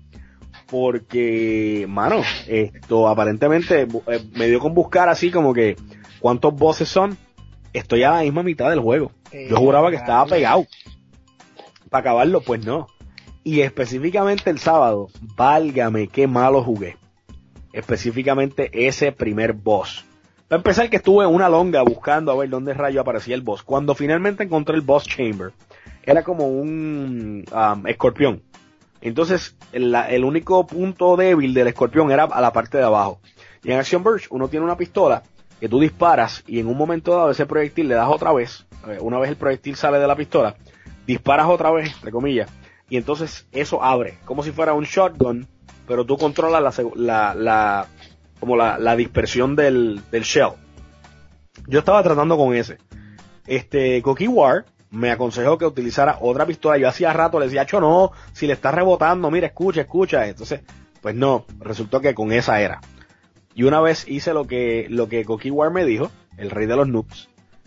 porque, mano, aparentemente me dio con buscar así como que cuántos bosses son. Estoy a la misma mitad del juego. Yo juraba que estaba pegado para acabarlo, pues no. Y específicamente el sábado, válgame qué malo jugué. Específicamente ese primer boss. Para empezar, que estuve una longa buscando a ver dónde rayo aparecía el boss. Cuando finalmente encontré el boss chamber, era como un escorpión. Entonces, el único punto débil del escorpión era a la parte de abajo. Y en Axiom Verge uno tiene una pistola que tú disparas y en un momento dado ese proyectil le das otra vez. Una vez el proyectil sale de la pistola, disparas otra vez, entre comillas, y entonces eso abre, como si fuera un shotgun, pero tú controlas la dispersión del shell. Yo estaba tratando con ese. Coqui War me aconsejó que utilizara otra pistola. Yo hacía rato le decía, no, si le está rebotando, mira, escucha. Entonces, pues no, resultó que con esa era. Y una vez hice lo que Coqui War me dijo, el rey de los noobs.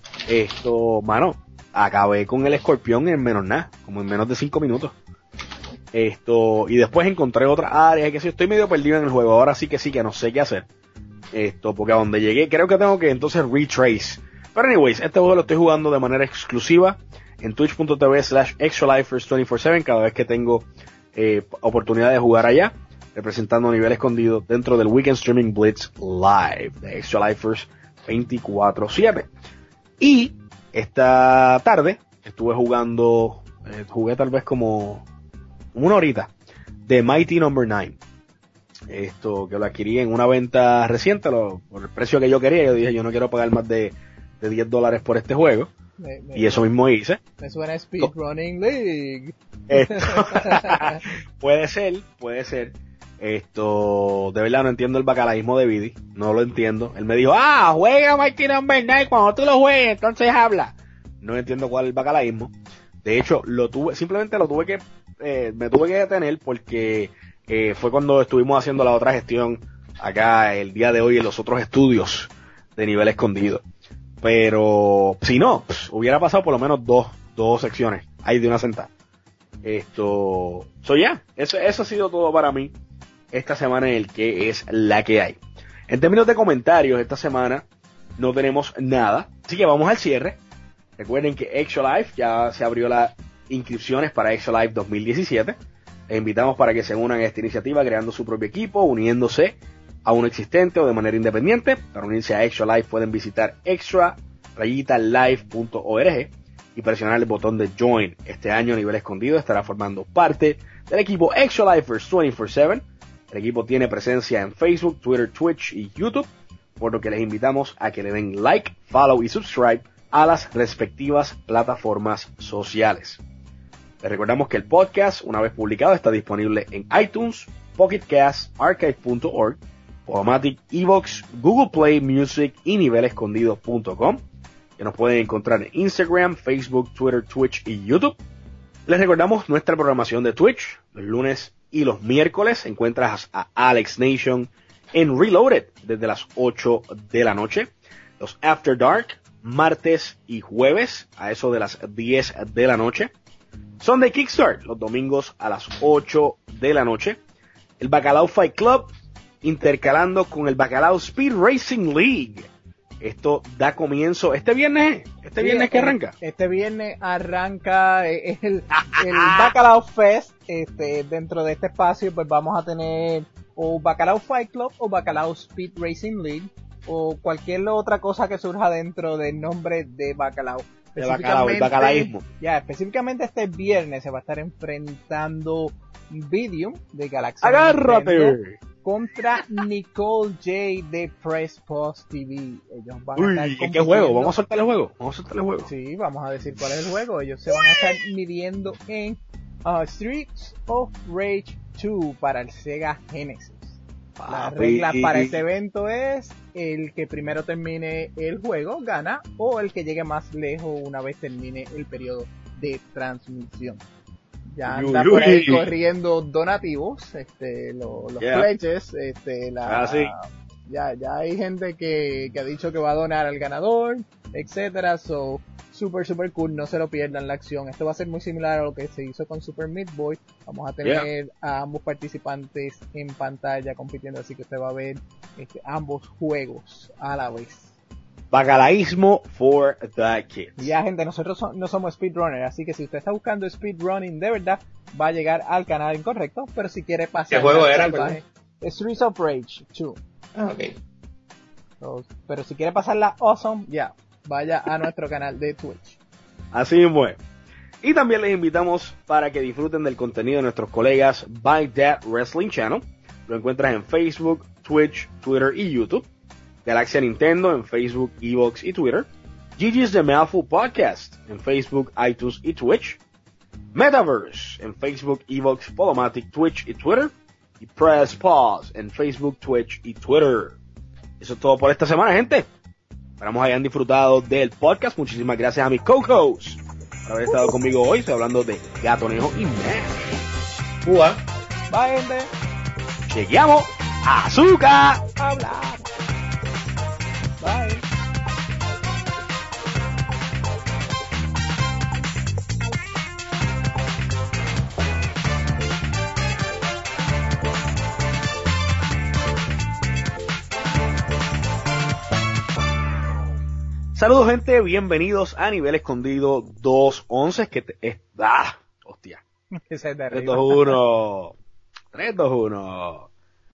Mano, acabé con el escorpión en menos nada, como en menos de 5 minutos. Y después encontré otras áreas, que sí, estoy medio perdido en el juego, ahora sí que no sé qué hacer. Porque a donde llegué, creo que tengo que entonces retrace. Pero anyways, este juego lo estoy jugando de manera exclusiva en twitch.tv/extralifers247 cada vez que tengo oportunidad de jugar allá, representando a Nivel Escondido dentro del Weekend Streaming Blitz Live de Extra Lifers 24/7. Y esta tarde estuve jugué tal vez como una horita The Mighty Number 9. Esto que lo adquirí en una venta reciente por el precio que yo quería. Yo dije, yo no quiero pagar más de $10 por este juego. Y eso mismo hice. Me suena a Speedrunning League. Puede ser. Esto, de verdad no entiendo el bacalaísmo de Vidi, no lo entiendo. Él me dijo, juega Mighty Number 9, cuando tú lo juegues, entonces habla. No entiendo cuál es el bacalaísmo. De hecho, me tuve que detener porque fue cuando estuvimos haciendo la otra gestión acá el día de hoy en los otros estudios de Nivel Escondido. Pero si no, hubiera pasado por lo menos dos secciones ahí de una sentada. Eso ha sido todo para mí esta semana en el que es la que hay. En términos de comentarios, esta semana no tenemos nada, así que vamos al cierre. Recuerden que Extra Life ya se abrió las inscripciones para Extra Life 2017. Les invitamos para que se unan a esta iniciativa creando su propio equipo, uniéndose a uno existente o de manera independiente. Para unirse a Extra Life pueden visitar extra-life.org y presionar el botón de Join. Este año Nivel Escondido estará formando parte del equipo Extra Lifers 24/7. El equipo tiene presencia en Facebook, Twitter, Twitch y YouTube, por lo que les invitamos a que le den like, follow y subscribe a las respectivas plataformas sociales. Les recordamos que el podcast, una vez publicado, está disponible en iTunes, Pocket Cast, Archive.org, Podomatic, Evox, Google Play Music y nivelescondido.com, que nos pueden encontrar en Instagram, Facebook, Twitter, Twitch y YouTube. Les recordamos nuestra programación de Twitch, los lunes y los miércoles encuentras a Alex Nation en Reloaded desde las 8 de la noche. Los After Dark, martes y jueves a eso de las 10 de la noche. Sunday Kickstart, los domingos a las 8 de la noche. El Bacalao Fight Club, intercalando con el Bacalao Speed Racing League. Esto da comienzo este viernes que arranca. Este viernes arranca el Bacalao Fest. Dentro de este espacio pues vamos a tener o Bacalao Fight Club o Bacalao Speed Racing League o cualquier otra cosa que surja dentro del nombre de Bacalao. El bacalaísmo. Específicamente este viernes se va a estar enfrentando Vidium de Galaxy ¡agárrate! Contra Nicole J de Press Post TV. Ellos van a estar ¿qué juego? ¿Vamos a soltar el juego? Sí, vamos a decir cuál es el juego. Ellos se van a estar midiendo en Streets of Rage 2 para el Sega Genesis. La regla para este evento es el que primero termine el juego gana o el que llegue más lejos una vez termine el periodo de transmisión. Ya anda por ahí corriendo donativos, los pledges, ya hay gente que ha dicho que va a donar al ganador, etcétera. So super cool, no se lo pierdan la acción. Esto va a ser muy similar a lo que se hizo con Super Meat Boy. Vamos a tener a ambos participantes en pantalla compitiendo, así que usted va a ver ambos juegos a la vez. Bacalaísmo for the kids. Ya, gente, nosotros no somos speedrunners, así que si usted está buscando speedrunning de verdad, va a llegar al canal incorrecto, pero si quiere pasar... ¿Qué juego era? Streets of Rage 2. Ok. Pero si quiere pasarla awesome, vaya a nuestro canal de Twitch. Así mismo es. Y también les invitamos para que disfruten del contenido de nuestros colegas By That Wrestling Channel. Lo encuentras en Facebook, Twitch, Twitter y YouTube. Galaxia Nintendo en Facebook, Evox y Twitter. Gigi's The Mouthful Podcast en Facebook, iTunes y Twitch. Metaverse en Facebook, Evox, Podomatic, Twitch y Twitter. Y Press Pause en Facebook, Twitch y Twitter. Eso es todo por esta semana, gente. Esperamos hayan disfrutado del podcast. Muchísimas gracias a mis co-hosts por haber estado conmigo hoy. Estoy hablando de Gatonejo y Mash. Ua. Bye, gente. Chequeamos. ¡Azúcar! Hablar. Bye. Saludos, gente, bienvenidos a Nivel Escondido 211, hostia. Que se te 3, 2, 1. 3, 2, 1.